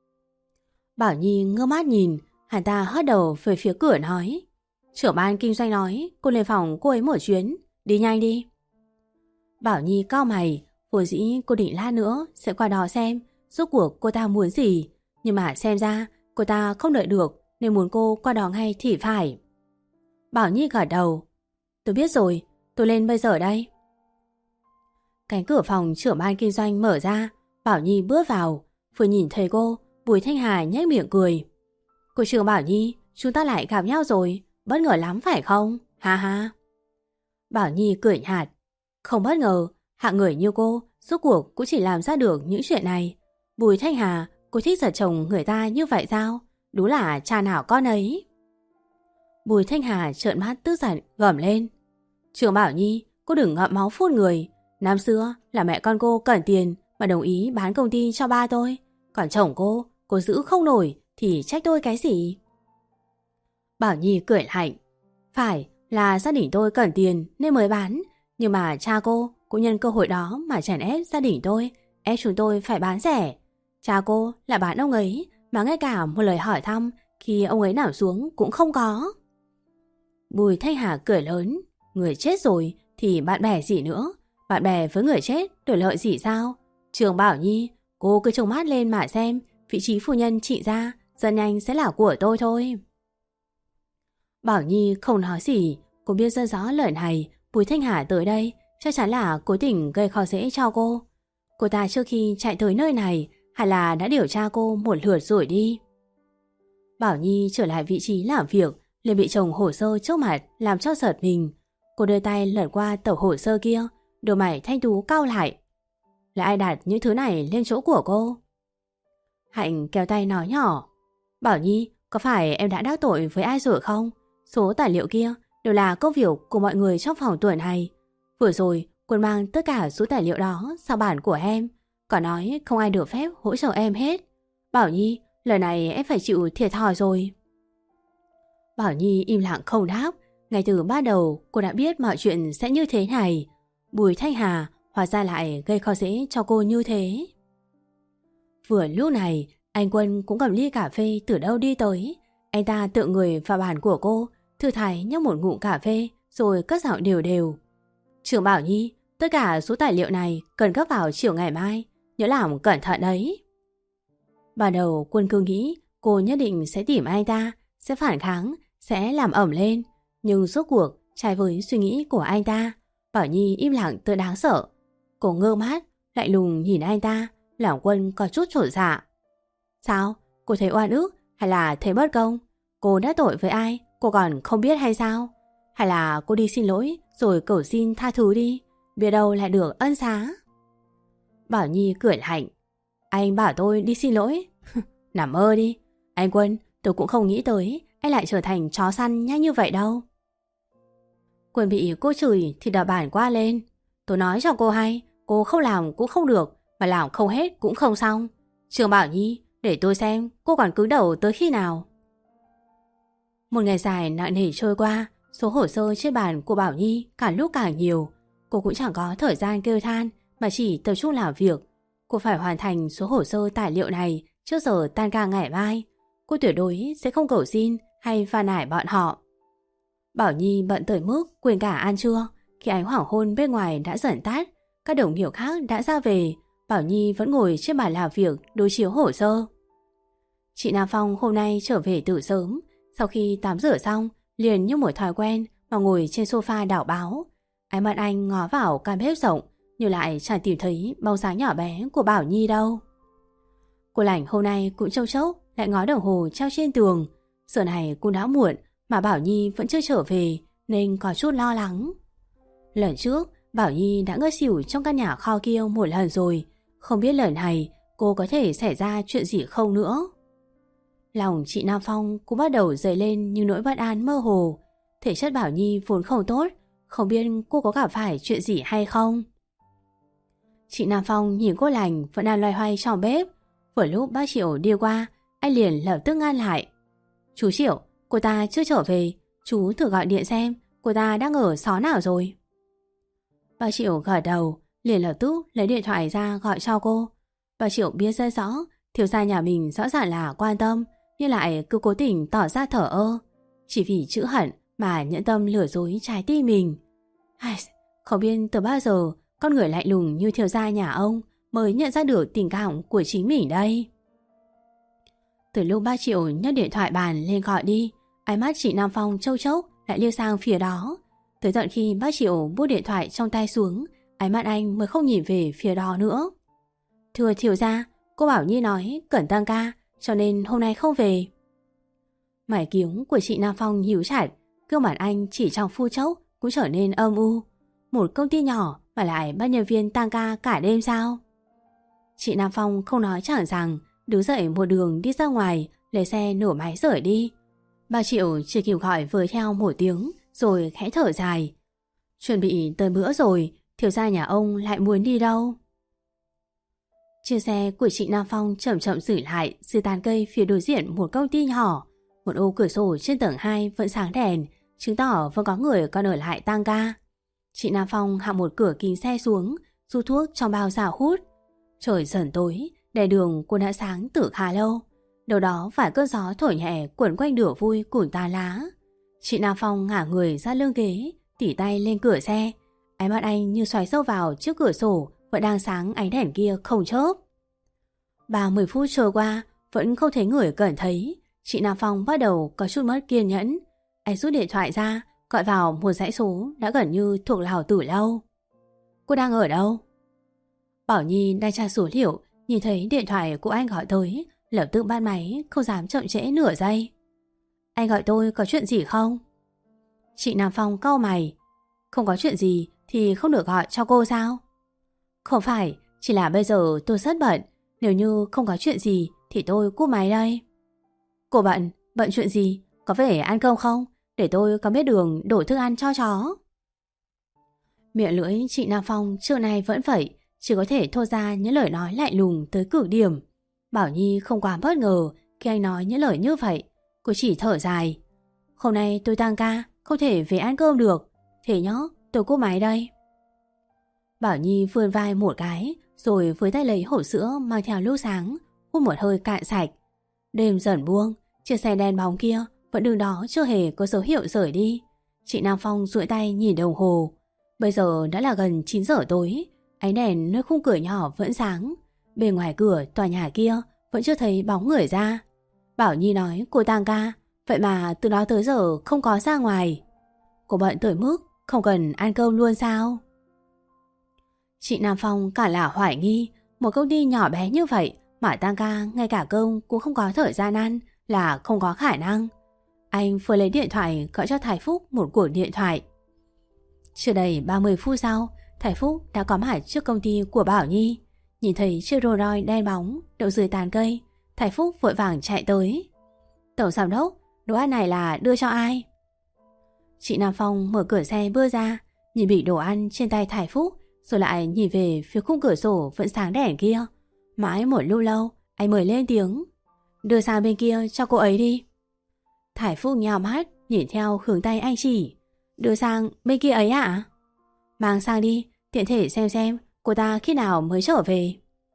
Bảo Nhi ngơ mắt nhìn, hắn ta hất đầu về phía cửa nói. Trưởng ban kinh doanh nói cô lên phòng cô ấy một chuyến, đi nhanh đi. Bảo Nhi cau mày, vốn dĩ cô định lát nữa sẽ qua đó xem rốt cuộc cô ta muốn gì, nhưng mà xem ra cô ta không đợi được nên muốn cô qua đó ngay thì phải. Bảo Nhi gật đầu. Tôi biết rồi, tôi lên bây giờ đây. Cánh cửa phòng trưởng ban kinh doanh mở ra, Bảo Nhi bước vào. Vừa nhìn thấy cô, Bùi Thanh Hà nhếch miệng cười. Cô Trương Bảo Nhi, chúng ta lại gặp nhau rồi, bất ngờ lắm phải không? Ha ha. Bảo Nhi cười nhạt. Không bất ngờ, hạng người như cô rốt cuộc cũng chỉ làm ra được những chuyện này. Bùi Thanh Hà, cô thích giật chồng người ta như vậy sao? Đúng là cha nào con ấy. Bùi Thanh Hà trợn mắt tức giận gầm lên. Trương Bảo Nhi, cô đừng ngậm máu phun người. Năm xưa là mẹ con cô cần tiền mà đồng ý bán công ty cho ba tôi. Còn chồng cô, cô giữ không nổi thì trách tôi cái gì? Bảo Nhi cười lạnh. Phải là gia đình tôi cần tiền nên mới bán, nhưng mà cha cô cũng nhân cơ hội đó mà chèn ép gia đình tôi, ép chúng tôi phải bán rẻ. Cha cô lại bán ông ấy mà ngay cả một lời hỏi thăm khi ông ấy nằm xuống cũng không có. Bùi Thanh Hà cười lớn. Người chết rồi thì bạn bè gì nữa? Bạn bè với người chết đổi lợi gì sao? Trương Bảo Nhi, cô cứ trông mắt lên mà xem, vị trí phu nhân trị ra dần nhanh sẽ là của tôi thôi. Bảo Nhi không nói gì, cô biết rất rõ lời này Bùi Thanh Hà tới đây chắc chắn là cố tình gây khó dễ cho cô. Cô ta trước khi chạy tới nơi này hay là đã điều tra cô một lượt rồi đi. Bảo Nhi trở lại vị trí làm việc liền bị chồng hồ sơ trước mặt làm cho giật mình. Cô đưa tay lật qua tập hồ sơ kia, đôi mày thanh tú cau lại. Là ai đặt những thứ này lên chỗ của cô? Hạnh kéo tay nói nhỏ. Bảo Nhi, có phải em đã đắc tội với ai rồi không? Số tài liệu kia đều là công việc của mọi người trong phòng tuần này. Vừa rồi Quân mang tất cả số tài liệu đó sang bản của em, còn nói không ai được phép hỗ trợ em hết. Bảo Nhi, lần này em phải chịu thiệt thòi rồi. Bảo Nhi im lặng không đáp. Ngay từ ban đầu cô đã biết mọi chuyện sẽ như thế này. Bùi Thanh Hà hóa ra lại gây khó dễ cho cô như thế. Vừa lúc này anh Quân cũng cầm ly cà phê từ đâu đi tới. Anh ta tựa người vào bàn của cô, thư thái nhấp một ngụm cà phê rồi cất giọng đều đều. Trưởng Bảo Nhi, tất cả số tài liệu này cần gấp vào chiều ngày mai, nhớ làm cẩn thận đấy. Ban đầu Quân cứ nghĩ cô nhất định sẽ tìm anh ta, sẽ phản kháng, sẽ làm ẩm lên. Nhưng rốt cuộc trái với suy nghĩ của anh ta, Bảo Nhi im lặng tới đáng sợ. Cô ngơ mắt, lạnh lùng nhìn anh ta, lòng Quân có chút chột dạ. Sao? Cô thấy oan ức hay là thấy bất công? Cô đã tội với ai? Cô còn không biết hay sao? Hay là cô đi xin lỗi rồi cầu xin tha thứ đi, biết đâu lại được ân xá. Bảo Nhi cười lạnh. Anh bảo tôi đi xin lỗi? Nằm mơ đi. Anh Quân, tôi cũng không nghĩ tới anh lại trở thành chó săn nhanh như vậy đâu. Quân bị cô chửi thì đập bản qua lên. Tôi nói cho cô hay, cô không làm cũng không được, mà làm không hết cũng không xong. Trương Bảo Nhi, để tôi xem cô còn cứng đầu tới khi nào. Một ngày dài nặng nề trôi qua, số hồ sơ trên bàn của Bảo Nhi càng lúc càng nhiều. Cô cũng chẳng có thời gian kêu than mà chỉ tập trung làm việc. Cô phải hoàn thành số hồ sơ tài liệu này trước giờ tan ca ngày mai. Cô tuyệt đối sẽ không cầu xin hay phàn nàn bọn họ. Bảo Nhi bận tới mức quên cả ăn trưa. Khi ánh hoàng hôn bên ngoài đã dần tắt, các đồng nghiệp khác đã ra về, Bảo Nhi vẫn ngồi trên bàn làm việc đối chiếu hồ sơ. Chị Nam Phong hôm nay trở về từ sớm. Sau khi tắm rửa xong, liền như một thói quen mà ngồi trên sofa đảo báo. Ánh mắt anh ngó vào căn bếp rộng, nhưng lại chẳng tìm thấy bóng dáng nhỏ bé của Bảo Nhi đâu. Cô Lảnh hôm nay cũng trông chốc lại ngó đồng hồ treo trên tường. Giờ này cũng đã muộn mà Bảo Nhi vẫn chưa trở về nên có chút lo lắng. Lần trước Bảo Nhi đã ngất xỉu trong căn nhà kho kia một lần rồi, không biết lần này cô có thể xảy ra chuyện gì không nữa. Lòng chị Nam Phong cũng bắt đầu dậy lên những nỗi bất an mơ hồ. Thể chất Bảo Nhi vốn không tốt, không biết cô có gặp phải chuyện gì hay không. Chị Nam Phong nhìn cô Lành vẫn đang loay hoay trong bếp. Vừa lúc bác Triệu đi qua, anh liền lập tức ngăn lại. Chú Triệu, cô ta chưa trở về, chú thử gọi điện xem cô ta đang ở xó nào rồi. Bác Triệu gật đầu, liền lập tức lấy điện thoại ra gọi cho cô. Bác Triệu biết rất rõ thiếu gia nhà mình rõ ràng là quan tâm, nhưng lại cứ cố tình tỏ ra thờ ơ, chỉ vì chữ hận mà nhẫn tâm lừa dối trái tim mình. Ai, không biết từ bao giờ con người lạnh lùng như thiếu gia nhà ông mới nhận ra được tình cảm của chính mình đây. Từ lúc bác Triệu nhấc điện thoại bàn lên gọi đi, ánh mắt chị Nam Phong châu chốc lại liếc sang phía đó. Tới tận khi bác Triệu buông điện thoại trong tay xuống, ánh mắt anh mới không nhìn về phía đó nữa. Thưa thiếu gia, cô Bảo Nhi nói cần tăng ca cho nên hôm nay không về. Mày kiếng của chị Nam Phong nhíu chặt, gương mặt anh chỉ trong phút chốc cũng trở nên âm u. Một công ty nhỏ mà lại bắt nhân viên tăng ca cả đêm sao? Chị Nam Phong không nói chẳng rằng, đứng dậy một đường đi ra ngoài, lấy xe nổ máy rời đi. Bà Triệu chỉ kịp gọi với theo một tiếng rồi khẽ thở dài. Chuẩn bị tới bữa rồi, thiếu gia nhà ông lại muốn đi đâu? Chiếc xe của chị Nam Phong chậm chậm xử lại dưới tán cây phía đối diện một công ty nhỏ. Một ô cửa sổ trên tầng hai vẫn sáng đèn, chứng tỏ vẫn có người còn ở lại tăng ca. Chị Nam Phong hạ một cửa kính xe xuống, rút thuốc trong bao xào hút. Trời dần tối, đèn đường cũng đã sáng từ khá lâu. Đâu đó vài cơn gió thổi nhẹ quẩn quanh đửa vui củn tà lá. Chị Nam Phong ngả người ra lưng ghế, tỉ tay lên cửa xe. Ánh mắt anh như xoáy sâu vào trước cửa sổ vẫn đang sáng ánh đèn kia không chớp. ba mươi phút trôi qua vẫn không thấy người cần thấy. Chị Nam Phong bắt đầu có chút mất kiên nhẫn. Anh rút điện thoại ra, gọi vào một dãy số đã gần như thuộc lào từ lâu. Cô đang ở đâu? Bảo Nhi đang tra số liệu, nhìn thấy điện thoại của anh gọi tới, lập tức bắt máy, không dám chậm trễ nửa giây. Anh gọi tôi có chuyện gì không? Chị Nam Phong cau mày. Không có chuyện gì thì không được gọi cho cô sao? Không phải, chỉ là bây giờ tôi rất bận. Nếu như không có chuyện gì thì tôi cúp máy đây. Cô bận, bận chuyện gì? Có phải ăn cơm không? Để tôi có biết đường đổi thức ăn cho chó. Miệng lưỡi chị Nam Phong trưa nay vẫn vậy, chỉ có thể thốt ra những lời nói lạnh lùng tới cực điểm. Bảo Nhi không quá bất ngờ khi anh nói những lời như vậy. Cô chỉ thở dài. Hôm nay tôi tăng ca, không thể về ăn cơm được. Thế nhá, tôi cúp máy đây. Bảo Nhi vươn vai một cái, rồi với tay lấy hộp sữa mang theo lúc sáng, hút một hơi cạn sạch. Đêm dần buông, chiếc xe đen bóng kia vẫn đứng đó chưa hề có dấu hiệu rời đi. Chị Nam Phong duỗi tay nhìn đồng hồ. Bây giờ đã là gần chín giờ tối, ánh đèn nơi khung cửa nhỏ vẫn sáng. Bên ngoài cửa tòa nhà kia vẫn chưa thấy bóng người ra. Bảo Nhi nói cô tăng ca, vậy mà từ đó tới giờ không có ra ngoài. Cô bận tới mức không cần ăn cơm luôn sao? Chị Nam Phong cả là hoài nghi, một công ty nhỏ bé như vậy mà tăng ca ngay cả cơm cũng không có thời gian ăn là không có khả năng. Anh vừa lấy điện thoại gọi cho Thái Phúc một cuộc điện thoại. Chưa đầy ba mươi phút sau, Thái Phúc đã có mặt trước công ty của Bảo Nhi. Nhìn thấy chiếc Rolls Royce đen bóng đậu dưới tàn cây, Thái Phúc vội vàng chạy tới. Tổng giám đốc, đồ ăn này là đưa cho ai? Chị Nam Phong mở cửa xe bước ra, nhìn bị đồ ăn trên tay Thái Phúc, rồi lại nhìn về phía khung cửa sổ vẫn sáng đèn kia. Mãi một lúc lâu, anh mới lên tiếng. Đưa sang bên kia cho cô ấy đi. Thái Phúc nhào mắt, nhìn theo hướng tay anh chỉ. Đưa sang bên kia ấy ạ? Mang sang đi, tiện thể xem xem cô ta khi nào mới trở về.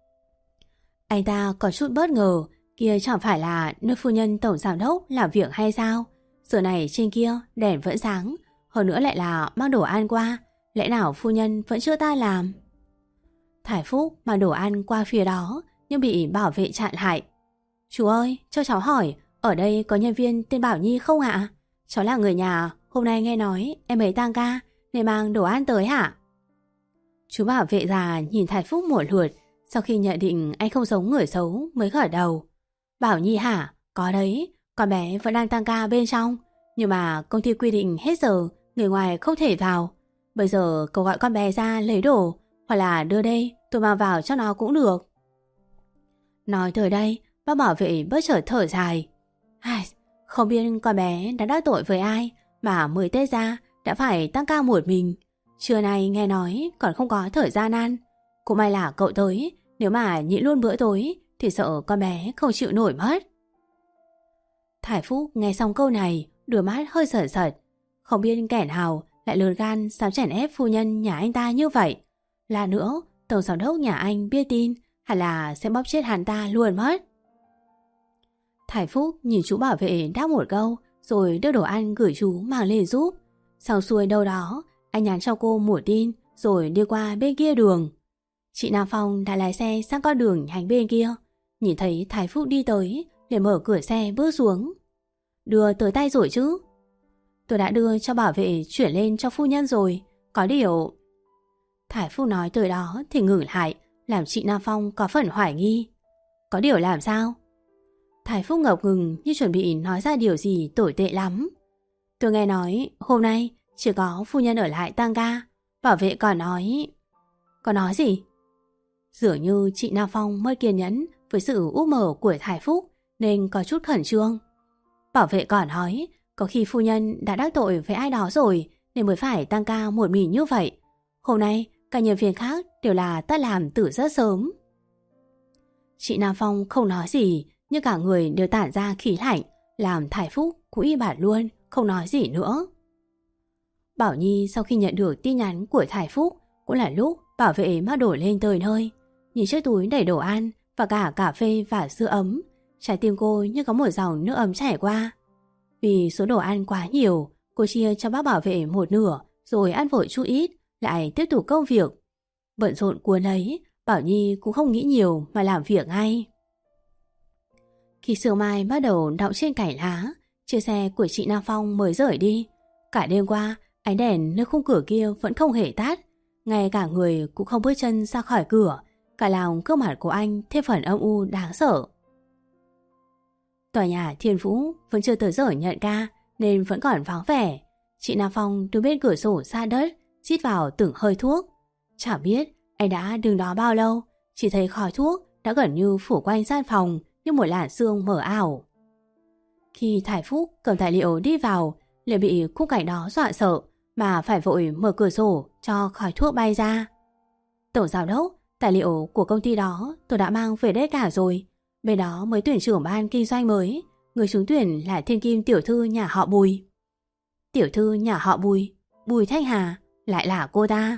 Anh ta có chút bất ngờ, kia chẳng phải là nơi phu nhân tổng giám đốc làm việc hay sao? Giờ này trên kia đèn vẫn sáng, hơn nữa lại là mang đồ ăn qua, lẽ nào phu nhân vẫn chưa ta làm? Thái Phúc mang đồ ăn qua phía đó nhưng bị bảo vệ chặn lại. Chú ơi, cho cháu hỏi, ở đây có nhân viên tên Bảo Nhi không ạ? Cháu là người nhà, hôm nay nghe nói em ấy tăng ca nên mang đồ ăn tới hả? Chú bảo vệ già nhìn Thái Phúc một lượt, sau khi nhận định anh không giống người xấu mới gật đầu. Bảo Nhi hả? Có đấy, con bé vẫn đang tăng ca bên trong, nhưng mà công ty quy định hết giờ người ngoài không thể vào. Bây giờ cậu gọi con bé ra lấy đồ, hoặc là đưa đây tôi mang vào cho nó cũng được. Nói tới đây, bác bảo vệ bất chợt thở dài. Ai, không biết con bé đã đắc tội với ai mà mới Tết ra đã phải tăng ca một mình. Trưa nay nghe nói còn không có thời gian ăn. Cũng may là cậu tới, nếu mà nhịn luôn bữa tối thì sợ con bé không chịu nổi mất. Thải Phúc nghe xong câu này, đôi mắt hơi sợn sợt. Không biết kẻ nào lại lớn gan dám chèn ép phu nhân nhà anh ta như vậy. Là nữa, tổng giám đốc nhà anh biết tin hay là sẽ bóp chết hắn ta luôn mất. Thải Phúc nhìn chú bảo vệ đáp một câu rồi đưa đồ ăn gửi chú mang lên giúp. Xong xuôi đâu đó, anh nhắn cho cô một tin rồi đi qua bên kia đường. Chị Nam Phong đã lái xe sang con đường nhánh bên kia. Nhìn thấy Thải Phúc đi tới, liền mở cửa xe bước xuống. Đưa tới tay rồi chứ? Tôi đã đưa cho bảo vệ chuyển lên cho phu nhân rồi. Có điều... Thải Phúc nói tới đó thì ngừng lại, làm chị Nam Phong có phần hoài nghi. Có điều làm sao? Thải Phúc ngập ngừng như chuẩn bị nói ra điều gì tồi tệ lắm. Tôi nghe nói hôm nay chỉ có phu nhân ở lại tăng ca. Bảo vệ còn nói... Có nói gì? Dường như chị Nam Phong mất kiên nhẫn với sự úp mở của Thải Phúc nên có chút khẩn trương. Bảo vệ còn nói có khi phu nhân đã đắc tội với ai đó rồi nên mới phải tăng ca một mình như vậy. Hôm nay các nhân viên khác đều là ta làm từ rất sớm. Chị Nam Phong không nói gì, nhưng cả người đều tản ra khí lạnh, làm Thải Phúc cũng im bặt luôn, không nói gì nữa. Bảo Nhi sau khi nhận được tin nhắn của Thải Phúc cũng là lúc bảo vệ mang đổ lên tới nơi. Nhìn chiếc túi đầy đồ ăn và cả cà phê và sữa ấm, trái tim cô như có một dòng nước ấm chảy qua. Vì số đồ ăn quá nhiều, cô chia cho bác bảo vệ một nửa rồi ăn vội chút ít, lại tiếp tục công việc. Bận rộn cuốn ấy, Bảo Nhi cũng không nghĩ nhiều mà làm việc ngay. Khi sương mai bắt đầu đọng trên cành lá, chiếc xe của chị Nam Phong mới rời đi. Cả đêm qua, ánh đèn nơi khung cửa kia vẫn không hề tắt. Ngay cả người cũng không bước chân ra khỏi cửa. Cả lòng gương mặt của anh thêm phần âm u đáng sợ. Tòa nhà Thiên Vũ vẫn chưa tới giờ nhận ca nên vẫn còn vắng vẻ. Chị Nam Phong đứng bên cửa sổ xa đất, hít vào từng hơi thuốc. Chẳng biết anh đã đứng đó bao lâu, chỉ thấy khói thuốc đã gần như phủ quanh gian phòng như một làn sương mờ ảo. Khi Thải Phúc cầm tài liệu đi vào, liền bị khung cảnh đó dọa sợ mà phải vội mở cửa sổ cho khói thuốc bay ra. Tổng giám đốc, tài liệu của công ty đó tôi đã mang về đây cả rồi. Bên đó mới tuyển trưởng ban kinh doanh mới. Người trúng tuyển là thiên kim tiểu thư nhà họ Bùi. Tiểu thư nhà họ Bùi, Bùi Thanh Hà, lại là cô ta.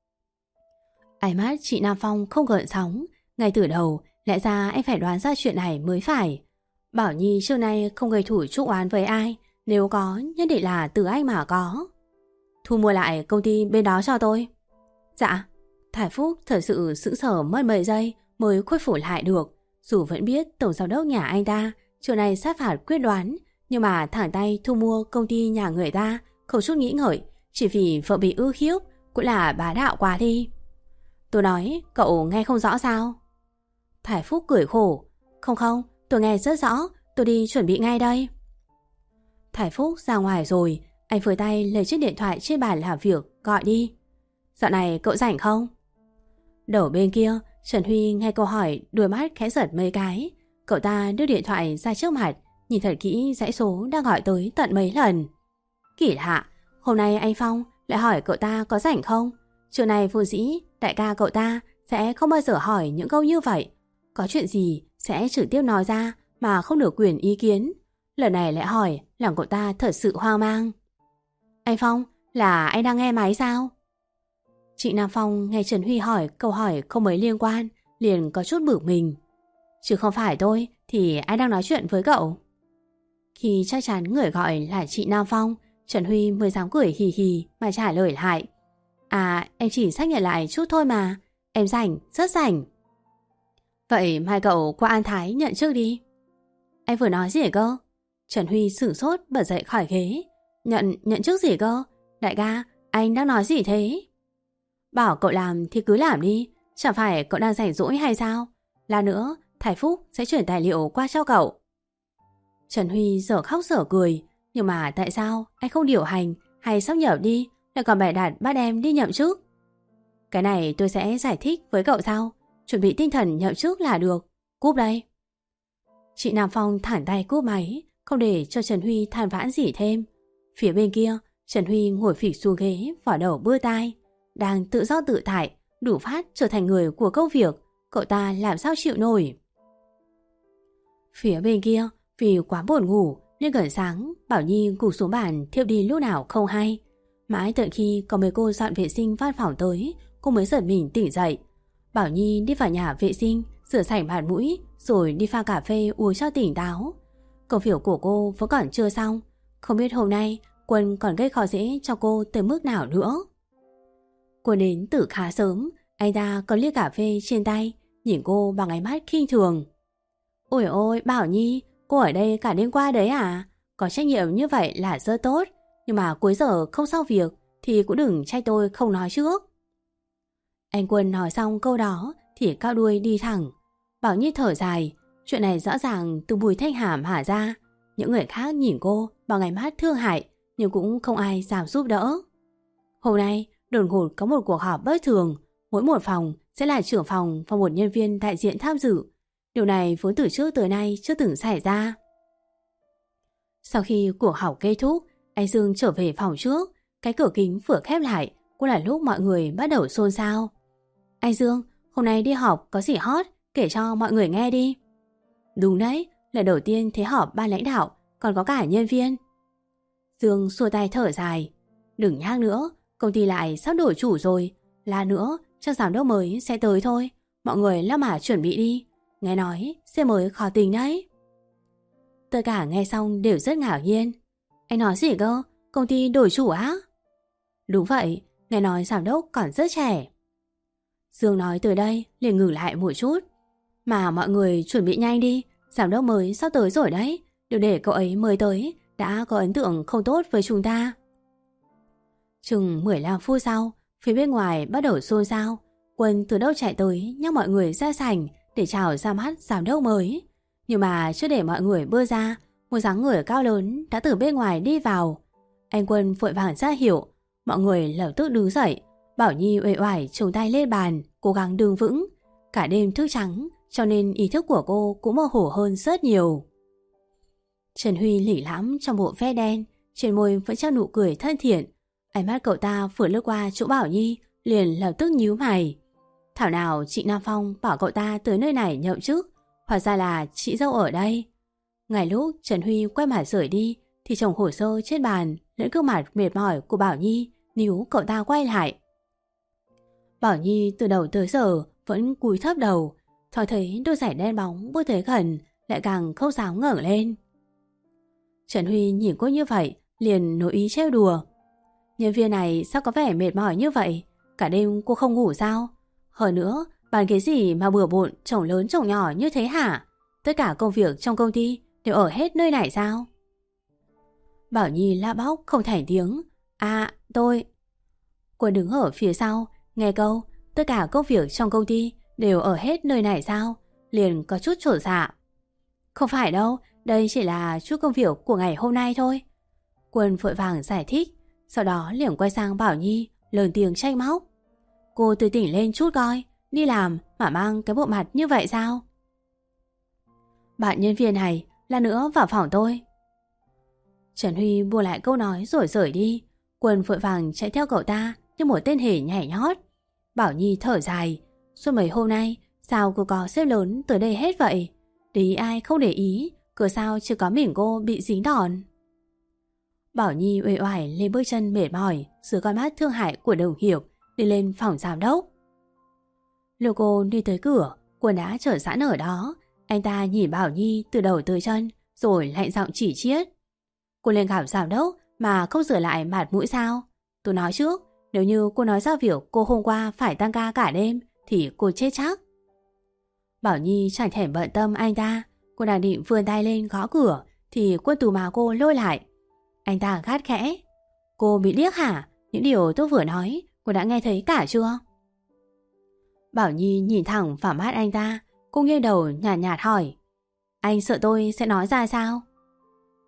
Ánh mắt chị Nam Phong không gợn sóng. Ngay từ đầu, lẽ ra anh phải đoán ra chuyện này mới phải. Bảo Nhi trước nay không gây thủ chuốc oán với ai. Nếu có, nhất định là từ anh mà có. Thu mua lại công ty bên đó cho tôi. Dạ. Thải Phúc thật sự sững sờ mất mấy giây mới khôi phục lại được. Dù vẫn biết tổng giám đốc nhà anh ta chiều nay sát phạt quyết đoán, nhưng mà thẳng tay thu mua công ty nhà người ta không chút nghĩ ngợi, chỉ vì vợ bị ư hiếp cũng là bá đạo quá đi. Tôi nói cậu nghe không rõ sao? Thải Phúc cười khổ. Không không, tôi nghe rất rõ, tôi đi chuẩn bị ngay đây. Thải Phúc ra ngoài rồi, anh phủi tay lấy chiếc điện thoại trên bàn làm việc gọi đi. Dạo này cậu rảnh không? Đầu bên kia, Trần Huy nghe câu hỏi đuôi mắt khẽ giật mấy cái. Cậu ta đưa điện thoại ra trước mặt, nhìn thật kỹ dãy số đang gọi tới tận mấy lần. Kỳ lạ, hôm nay anh Phong lại hỏi cậu ta có rảnh không? Trưa nay vô dĩ đại ca cậu ta sẽ không bao giờ hỏi những câu như vậy. Có chuyện gì sẽ trực tiếp nói ra mà không được quyền ý kiến. Lần này lại hỏi làm cậu ta thật sự hoang mang. Anh Phong, là anh đang nghe máy sao? Chị Nam Phong nghe Trần Huy hỏi câu hỏi không mấy liên quan, liền có chút bực mình. Chứ không phải tôi thì ai đang nói chuyện với cậu? Khi chắc chắn người gọi là chị Nam Phong, Trần Huy mới dám cười hì hì mà trả lời lại. À, em chỉ xác nhận lại chút thôi mà. Em rảnh, rất rảnh. Vậy mai cậu qua An Thái nhận trước đi. Anh vừa nói gì hả cơ? Trần Huy sửng sốt bật dậy khỏi ghế. Nhận, nhận trước gì cơ? Đại ca, anh đang nói gì thế? Bảo cậu làm thì cứ làm đi. Chẳng phải cậu đang rảnh rỗi hay sao? Là nữa, Thải Phúc sẽ chuyển tài liệu qua cho cậu. Trần Huy dở khóc dở cười. Nhưng mà tại sao anh không điều hành hay sắp nhập đi, lại còn bày đặt bắt em đi nhậm chức? Cái này tôi sẽ giải thích với cậu sau. Chuẩn bị tinh thần nhậm chức là được. Cúp đây. Chị Nam Phong thản tay cúp máy, không để cho Trần Huy than vãn gì thêm. Phía bên kia, Trần Huy ngồi phịch xuống ghế, vỏ đầu bưa tai. Đang tự do tự tại, đủ phát trở thành người của công việc. Cậu ta làm sao chịu nổi. Phía bên kia, vì quá buồn ngủ nên gần sáng Bảo Nhi gục xuống bàn thiếp đi lúc nào không hay. Mãi tận khi có mấy cô dọn vệ sinh văn phòng tới, cô mới giật mình tỉnh dậy. Bảo Nhi đi vào nhà vệ sinh, rửa sạch mặt mũi, rồi đi pha cà phê uống cho tỉnh táo. Công việc của cô vẫn còn chưa xong. Không biết hôm nay Quân còn gây khó dễ cho cô tới mức nào nữa. Quân đến từ khá sớm. Anh ta còn ly cà phê trên tay, nhìn cô bằng ánh mắt khinh thường. Ôi ôi Bảo Nhi, cô ở đây cả đêm qua đấy à? Có trách nhiệm như vậy là rất tốt. Nhưng mà cuối giờ không xong việc thì cũng đừng trách tôi không nói trước. Anh Quân nói xong câu đó thì cao đuôi đi thẳng. Bảo Nhi thở dài. Chuyện này rõ ràng từ Bùi Thanh Hàm hả ra. Những người khác nhìn cô bằng ánh mắt thương hại, nhưng cũng không ai dám giúp đỡ. Hôm nay đột ngột có một cuộc họp bất thường. Mỗi một phòng sẽ là trưởng phòng và một nhân viên đại diện tham dự. Điều này vốn từ trước tới nay chưa từng xảy ra. Sau khi cuộc họp kết thúc, anh Dương trở về phòng trước. Cái cửa kính vừa khép lại cũng là lúc mọi người bắt đầu xôn xao. Anh Dương, hôm nay đi họp có gì hot, kể cho mọi người nghe đi. Đúng đấy, lần đầu tiên thấy họp ban lãnh đạo, còn có cả nhân viên. Dương xua tay thở dài. Đừng nhắc nữa, công ty lại sắp đổi chủ rồi. Là nữa, chắc giám đốc mới sẽ tới thôi. Mọi người lo mà chuẩn bị đi. Nghe nói, sếp mới khó tính đấy. Tất cả nghe xong đều rất ngạc nhiên. Anh nói gì cơ? Công ty đổi chủ á? Đúng vậy, nghe nói giám đốc còn rất trẻ. Dương nói từ đây liền ngừng lại một chút. Mà mọi người chuẩn bị nhanh đi, giám đốc mới sắp tới rồi đấy. Đừng để cậu ấy mới tới đã có ấn tượng không tốt với chúng ta. Chừng mười lăm phút sau, phía bên ngoài bắt đầu xôn xao. Quân từ đâu chạy tới nhắc mọi người ra sảnh để chào ra mắt giám đốc mới. Nhưng mà chưa để mọi người bước ra, một dáng người cao lớn đã từ bên ngoài đi vào. Anh Quân vội vàng ra hiệu. Mọi người lập tức đứng dậy. Bảo Nhi uể oải chống tay lên bàn, cố gắng đứng vững. Cả đêm thức trắng, cho nên ý thức của cô cũng mơ hồ hơn rất nhiều. Trần Huy lỉ lắm trong bộ vest đen, trên môi vẫn treo nụ cười thân thiện. Ánh mắt cậu ta vừa lướt qua chỗ Bảo Nhi, liền lập tức nhíu mày. Thảo nào chị Nam Phong bảo cậu ta tới nơi này nhậm chức, hóa ra là chị dâu ở đây. Ngay lúc Trần Huy quay mặt rời đi, thì chồng hồ sơ trên bàn lẫn gương mặt mệt mỏi của Bảo Nhi níu cậu ta quay lại. Bảo Nhi từ đầu tới giờ vẫn cúi thấp đầu, thoáng thấy đôi giày đen bóng bước tới gần, lại càng không dám ngẩng lên. Trần Huy nhìn cô như vậy, liền nổi ý trêu đùa. Nhân viên này sao có vẻ mệt mỏi như vậy? Cả đêm cô không ngủ sao? Hơn nữa, bàn cái gì mà bừa bộn, chồng lớn chồng nhỏ như thế hả? Tất cả công việc trong công ty đều ở hết nơi này sao? Bảo Nhi la bóc không thành tiếng. À, tôi... Cô đứng ở phía sau, nghe câu tất cả công việc trong công ty đều ở hết nơi này sao? Liền có chút chột dạ. Không phải đâu, đây chỉ là chút công việc của ngày hôm nay thôi. Quân vội vàng giải thích, sau đó liền quay sang Bảo Nhi, lớn tiếng trách móc. Cô tươi tỉnh lên chút coi, đi làm mà mang cái bộ mặt như vậy sao? Bạn nhân viên này là nữa vào phòng tôi. Trần Huy buông lại câu nói rồi rời đi. Quân vội vàng chạy theo cậu ta như một tên hề nhảy nhót. Bảo Nhi thở dài. Suốt mấy hôm nay sao cô có sếp lớn tới đây hết vậy? Để ý ai không để ý, cứ sao chỉ có mình cô bị dính đòn. Bảo Nhi uể oải lên bước chân mệt mỏi dưới con mắt thương hại của Đồng Hiệp, đi lên phòng giám đốc. Lúc cô đi tới cửa, Quân đã chờ sẵn ở đó. Anh ta nhìn Bảo Nhi từ đầu tới chân, rồi lạnh giọng chỉ chiết. Cô lên gặp giám đốc mà không rửa lại mặt mũi sao? Tôi nói trước, nếu như cô nói ra việc cô hôm qua phải tăng ca cả đêm thì cô chết chắc. Bảo Nhi chẳng thèm bận tâm anh ta. Cô đang định vươn tay lên gõ cửa thì Quân từ mà cô lôi lại. Anh ta gắt khẽ. Cô bị điếc hả? Những điều tôi vừa nói cô đã nghe thấy cả chưa? Bảo Nhi nhìn thẳng vào mắt anh ta. Cô nghiêng đầu nhạt nhạt hỏi. Anh sợ tôi sẽ nói ra sao?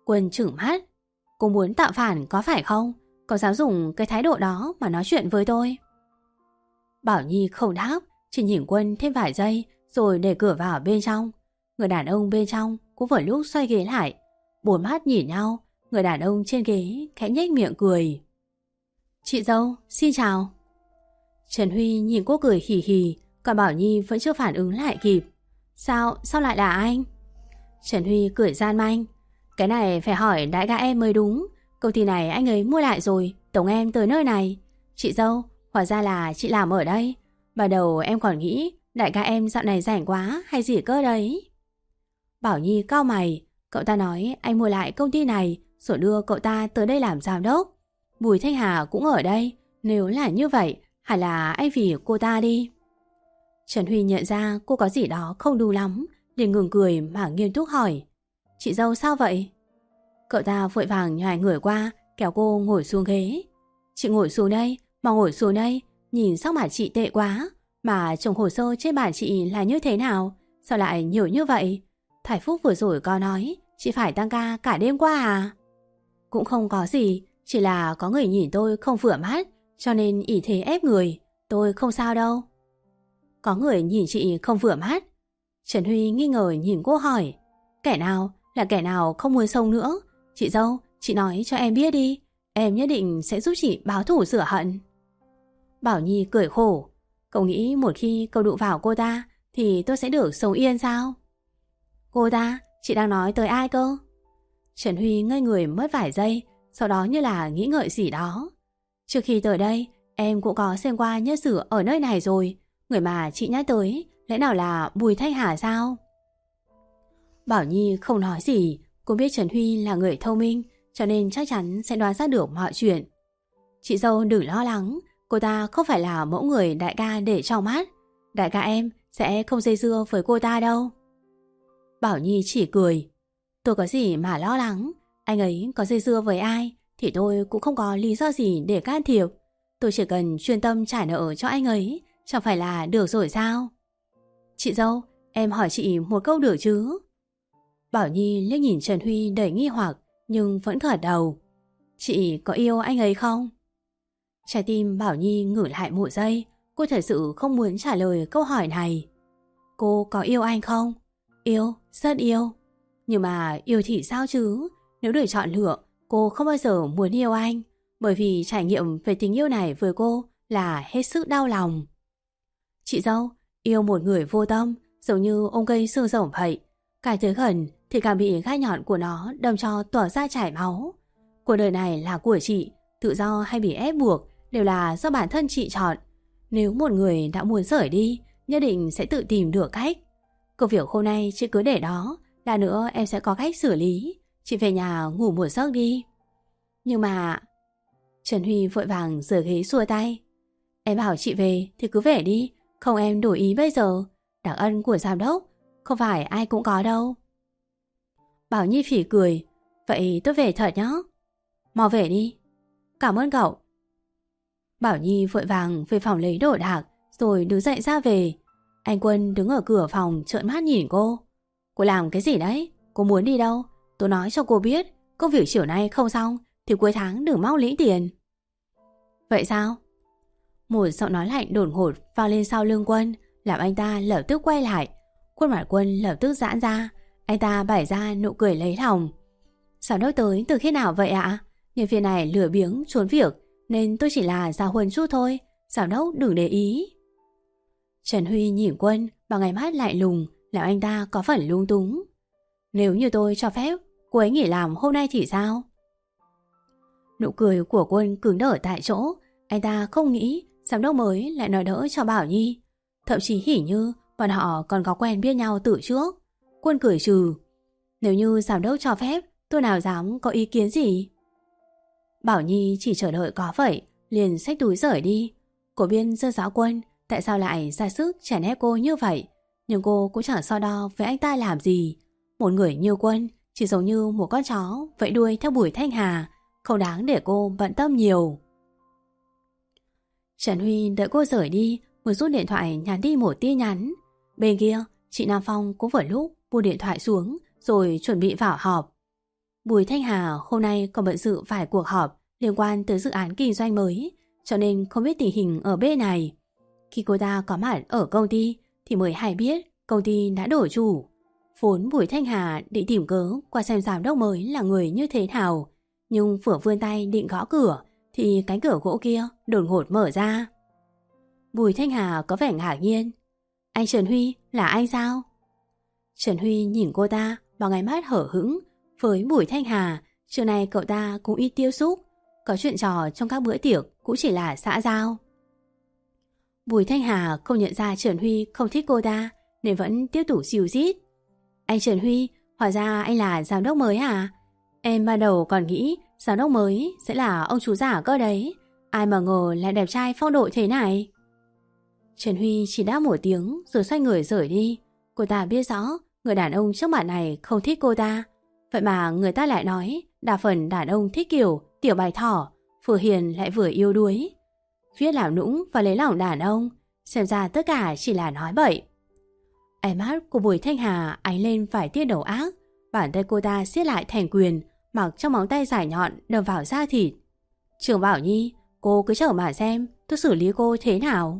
Quân trừng mắt. Cô muốn tạo phản có phải không? Có dám dùng cái thái độ đó mà nói chuyện với tôi? Bảo Nhi không đáp, chỉ nhìn Quân thêm vài giây rồi đẩy cửa vào bên trong. Người đàn ông bên trong cũng vừa lúc xoay ghế lại. Bốn mắt nhìn nhau, người đàn ông trên ghế khẽ nhếch miệng cười. Chị dâu, xin chào. Trần Huy nhìn cô cười hì hì, còn Bảo Nhi vẫn chưa phản ứng lại kịp. Sao, sao lại là anh? Trần Huy cười gian manh. Cái này phải hỏi đại ca em mới đúng. Công ty này anh ấy mua lại rồi, tống em tới nơi này. Chị dâu, hóa ra là chị làm ở đây. Ban đầu em còn nghĩ đại ca em dạo này rảnh quá hay gì cơ đấy. Bảo Nhi cau mày. Cậu ta nói anh mua lại công ty này rồi đưa cậu ta tới đây làm giám đốc. Bùi Thanh Hà cũng ở đây. Nếu là như vậy, hẳn là anh vì cô ta đi. Trần Huy nhận ra cô có gì đó không đủ lắm, liền ngừng cười mà nghiêm túc hỏi. Chị dâu sao vậy? Cậu ta vội vàng nhòi người qua, kéo cô ngồi xuống ghế. Chị ngồi xuống đây, mà ngồi xuống đây. Nhìn sắc mặt chị tệ quá. Mà chồng hồ sơ trên bản chị là như thế nào? Sao lại nhiều như vậy? Thái Phúc vừa rồi có nói chị phải tăng ca cả đêm qua à? Cũng không có gì, chỉ là có người nhìn tôi không vừa mắt, cho nên ỷ thế ép người. Tôi không sao đâu. Có người nhìn chị không vừa mắt? Trần Huy nghi ngờ nhìn cô hỏi. Kẻ nào? Là kẻ nào không muốn sống nữa? Chị dâu, chị nói cho em biết đi. Em nhất định sẽ giúp chị báo thù rửa hận. Bảo Nhi cười khổ. Cậu nghĩ một khi cậu đụng vào cô ta thì tôi sẽ được sống yên sao? Cô ta? Chị đang nói tới ai cơ? Trần Huy ngây người mất vài giây, sau đó như là nghĩ ngợi gì đó. Trước khi tới đây, em cũng có xem qua nhất sử ở nơi này rồi. Người mà chị nhắc tới, lẽ nào là Bùi Thanh Hà sao? Bảo Nhi không nói gì. Cô biết Trần Huy là người thông minh, cho nên chắc chắn sẽ đoán ra được mọi chuyện. Chị dâu đừng lo lắng, cô ta không phải là mẫu người đại ca để trong mắt. Đại ca em sẽ không dây dưa với cô ta đâu. Bảo Nhi chỉ cười. Tôi có gì mà lo lắng. Anh ấy có dây dưa với ai thì tôi cũng không có lý do gì để can thiệp. Tôi chỉ cần chuyên tâm trả nợ cho anh ấy, chẳng phải là được rồi sao? Chị dâu, em hỏi chị một câu được chứ? Bảo Nhi liếc nhìn Trần Huy đầy nghi hoặc, nhưng vẫn gật đầu. Chị có yêu anh ấy không? Trái tim Bảo Nhi ngửi lại một giây. Cô thật sự không muốn trả lời câu hỏi này. Cô có yêu anh không? Yêu, rất yêu. Nhưng mà yêu thì sao chứ? Nếu được chọn lựa, cô không bao giờ muốn yêu anh, bởi vì trải nghiệm về tình yêu này với cô là hết sức đau lòng. Chị dâu, yêu một người vô tâm giống như ôm cây xương rồng vậy. Càng tới gần thì càng bị gai nhọn của nó đâm cho tỏa ra chảy máu. Cuộc đời này là của chị, tự do hay bị ép buộc đều là do bản thân chị chọn. Nếu một người đã muốn rời đi, nhất định sẽ tự tìm được cách. Công việc hôm nay chị cứ để đó, là nữa em sẽ có cách xử lý. Chị về nhà ngủ một giấc đi. Nhưng mà... Trần Huy vội vàng rửa ghế xua tay. Em bảo chị về thì cứ về đi, không em đổi ý bây giờ. Đặc ân của giám đốc không phải ai cũng có đâu. Bảo Nhi phỉ cười. Vậy tôi về thật nhá. Mau về đi. Cảm ơn cậu. Bảo Nhi vội vàng về phòng lấy đồ đạc rồi đứng dậy ra về. Anh Quân đứng ở cửa phòng trợn mắt nhìn cô. Cô làm cái gì đấy? Cô muốn đi đâu? Tôi nói cho cô biết, công việc chiều nay không xong thì cuối tháng đừng mong lĩnh tiền. Vậy sao? Một giọng nói lạnh đột ngột vang lên sau lưng Quân, làm anh ta lập tức quay lại. Khuôn mặt Quân lập tức giãn ra. Anh ta bày ra nụ cười lấy lòng. Giám đốc tới từ khi nào vậy ạ? Nhân viên này lười biếng trốn việc nên tôi chỉ là giao huấn chút thôi. Giám đốc đừng để ý. Trần Huy nhìn Quân bằng ánh mắt lạnh lùng, làm anh ta có phần lung túng. Nếu như tôi cho phép cô ấy nghỉ làm hôm nay thì sao? Nụ cười của Quân cứng đờ tại chỗ. Anh ta không nghĩ giám đốc mới lại nói đỡ cho Bảo Nhi. Thậm chí hỉ như bọn họ còn có quen biết nhau từ trước. Quân cười trừ. Nếu như giám đốc cho phép, tôi nào dám có ý kiến gì? Bảo Nhi chỉ chờ đợi có vậy, liền xách túi rời đi. Cô biên dân giáo Quân tại sao lại ra sức chèn ép cô như vậy, nhưng cô cũng chẳng so đo với anh ta làm gì. Một người như Quân chỉ giống như một con chó vẫy đuôi theo Bùi Thanh Hà, không đáng để cô bận tâm nhiều. Trần Huy đợi cô rời đi mới rút điện thoại nhắn đi một tin nhắn. Bên kia chị Nam Phong cũng vừa lúc buông điện thoại xuống rồi chuẩn bị vào họp. Bùi Thanh Hà hôm nay còn bận sự vài cuộc họp liên quan tới dự án kinh doanh mới, cho nên không biết tình hình ở bên này. Khi cô ta có mặt ở công ty thì mới hay biết công ty đã đổi chủ. Vốn Bùi Thanh Hà định tìm cớ qua xem giám đốc mới là người như thế nào, nhưng vừa vươn tay định gõ cửa thì cánh cửa gỗ kia đột ngột mở ra. Bùi Thanh Hà có vẻ ngạc nhiên. Anh Trần Huy, là anh sao? Trần Huy nhìn cô ta bằng ánh mắt hở hững. Với Bùi Thanh Hà, trước này cậu ta cũng ít tiếp xúc, có chuyện trò trong các bữa tiệc cũng chỉ là xã giao. Bùi Thanh Hà không nhận ra Trần Huy không thích cô ta nên vẫn tiếp tục xìu rít. Anh Trần Huy, hóa ra anh là giám đốc mới à? Em ban đầu còn nghĩ giám đốc mới sẽ là ông chú giả cơ đấy, ai mà ngờ lại đẹp trai phong độ thế này. Trần Huy chỉ đáp một tiếng rồi xoay người rời đi. Cô ta biết rõ người đàn ông trước mặt này không thích cô ta, vậy mà người ta lại nói đa phần đàn ông thích kiểu tiểu bài thỏ, vừa hiền lại vừa yếu đuối, viết làm nũng và lấy lòng đàn ông. Xem ra tất cả chỉ là nói bậy. Ánh mắt của Bùi Thanh Hà ánh lên vài tia đầu ác. Bàn tay cô ta siết lại thành quyền, mặc trong móng tay dài nhọn đâm vào da thịt. Trường Bảo Nhi, cô cứ chờ mà xem tôi xử lý cô thế nào.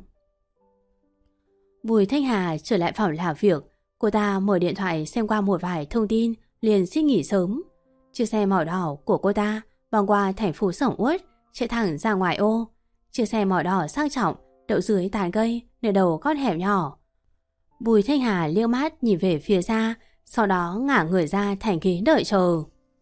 Bùi Thanh Hà trở lại phòng làm việc. Cô ta mở điện thoại xem qua một vài thông tin, liền xin nghỉ sớm. Chiếc xe màu đỏ của cô ta băng qua thành phố sầm uất, chạy thẳng ra ngoài ô. Chiếc xe màu đỏ sang trọng đậu dưới tàn cây nơi đầu con hẻm nhỏ. Bùi Thanh Hà liếc mắt nhìn về phía xa, sau đó ngả người ra thành ghế đợi chờ.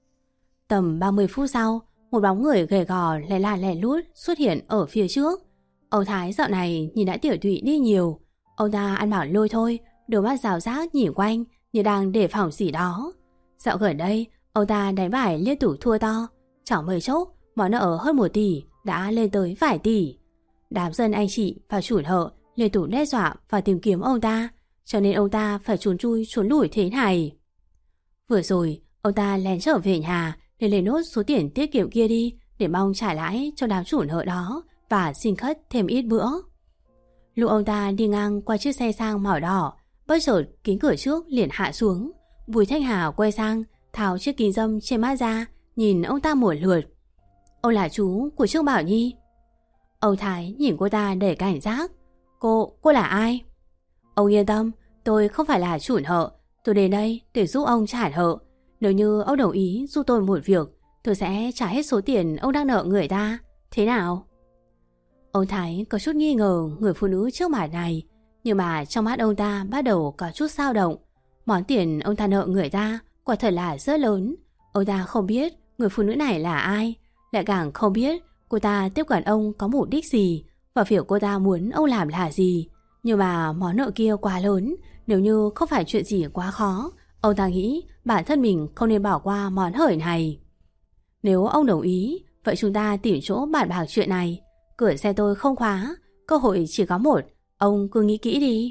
Tầm ba mươi phút sau, một bóng người gầy gò lẻ là lẻ lút xuất hiện ở phía trước. Ông Thái dạo này nhìn đã tiểu tụy đi nhiều. Ông ta ăn bảo lôi thôi, đôi mắt rào rác nhìn quanh như đang đề phòng gì đó. Dạo gần đây, ông ta đánh bài liên tục thua to. Chẳng mấy chốc, món nợ hơn một tỷ đã lên tới vài tỷ. Đám dân anh chị và chủ nợ liên tục đe dọa và tìm kiếm ông ta, cho nên ông ta phải trốn chui trốn lủi thế này. Vừa rồi, ông ta lén trở về nhà để lấy nốt số tiền tiết kiệm kia đi để mong trả lãi cho đám chủ nợ đó và xin khất thêm ít bữa. Lúc ông ta đi ngang qua chiếc xe sang màu đỏ, bất chợt kính cửa trước liền hạ xuống. Bùi Thanh Hà quay sang, tháo chiếc kính râm trên mắt ra, nhìn ông ta một lượt. Ông là chú của Trương Bảo Nhi. Ông Thái nhìn cô ta đầy cảnh giác. Cô, cô là ai? Ông yên tâm, tôi không phải là chủ nợ. Tôi đến đây để giúp ông trả nợ. Nếu như ông đồng ý giúp tôi một việc, tôi sẽ trả hết số tiền ông đang nợ người ta. Thế nào? Ông Thái có chút nghi ngờ người phụ nữ trước mặt này, nhưng mà trong mắt ông ta bắt đầu có chút dao động. Món tiền ông ta nợ người ta quả thật là rất lớn. Ông ta không biết người phụ nữ này là ai, lại càng không biết cô ta tiếp cận ông có mục đích gì và việc cô ta muốn ông làm là gì. Nhưng mà món nợ kia quá lớn, nếu như không phải chuyện gì quá khó, ông ta nghĩ bản thân mình không nên bỏ qua món hời này. Nếu ông đồng ý, vậy chúng ta tìm chỗ bàn bạc chuyện này. Cửa xe tôi không khóa, cơ hội chỉ có một, ông cứ nghĩ kỹ đi.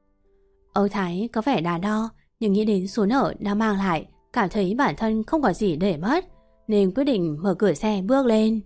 Ông Thái có vẻ đắn đo, nhưng nghĩ đến số nợ đã mang lại, cảm thấy bản thân không có gì để mất, nên quyết định mở cửa xe bước lên.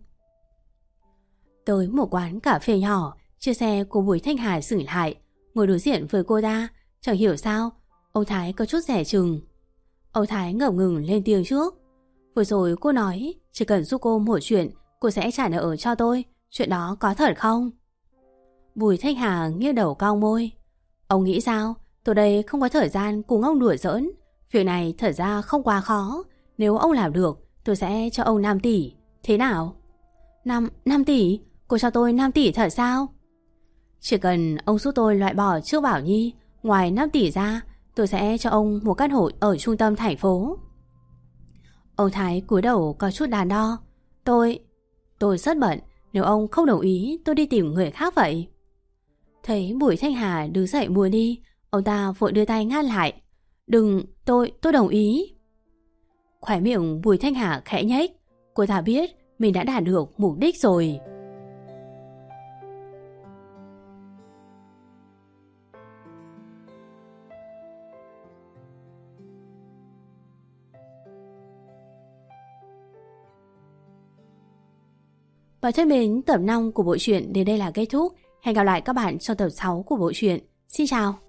Tới một quán cà phê nhỏ, chiếc xe của Bùi Thanh Hà dừng lại, ngồi đối diện với cô ta. Chẳng hiểu sao, ông Thái có chút dè chừng. Ông Thái ngập ngừng lên tiếng trước. Vừa rồi cô nói chỉ cần giúp cô một chuyện, cô sẽ trả nợ cho tôi. Chuyện đó có thật không? Bùi Thanh Hà nghiêng đầu cong môi. Ông nghĩ sao? Tôi đây không có thời gian cùng ông đùa giỡn. Việc này thật ra không quá khó. Nếu ông làm được, tôi sẽ cho ông năm tỷ. Thế nào? năm, năm tỷ? Cô cho tôi năm tỷ thật sao? Chỉ cần ông giúp tôi loại bỏ Trương Bảo Nhi, ngoài năm tỷ ra, tôi sẽ cho ông một căn hộ ở trung tâm thành phố. Ông Thái cúi đầu có chút đắn đo. Tôi... Tôi rất bận. Nếu ông không đồng ý, tôi đi tìm người khác vậy. Thấy Bùi Thanh Hà đứng dậy muốn đi, ông ta vội đưa tay ngăn lại. Đừng, tôi, tôi đồng ý. Khóe miệng Bùi Thanh Hà khẽ nhếch. Cô ta biết mình đã đạt được mục đích rồi. Và thân mến, tập năm của bộ truyện đến đây là kết thúc. Hẹn gặp lại các bạn trong tập sáu của bộ truyện. Xin chào!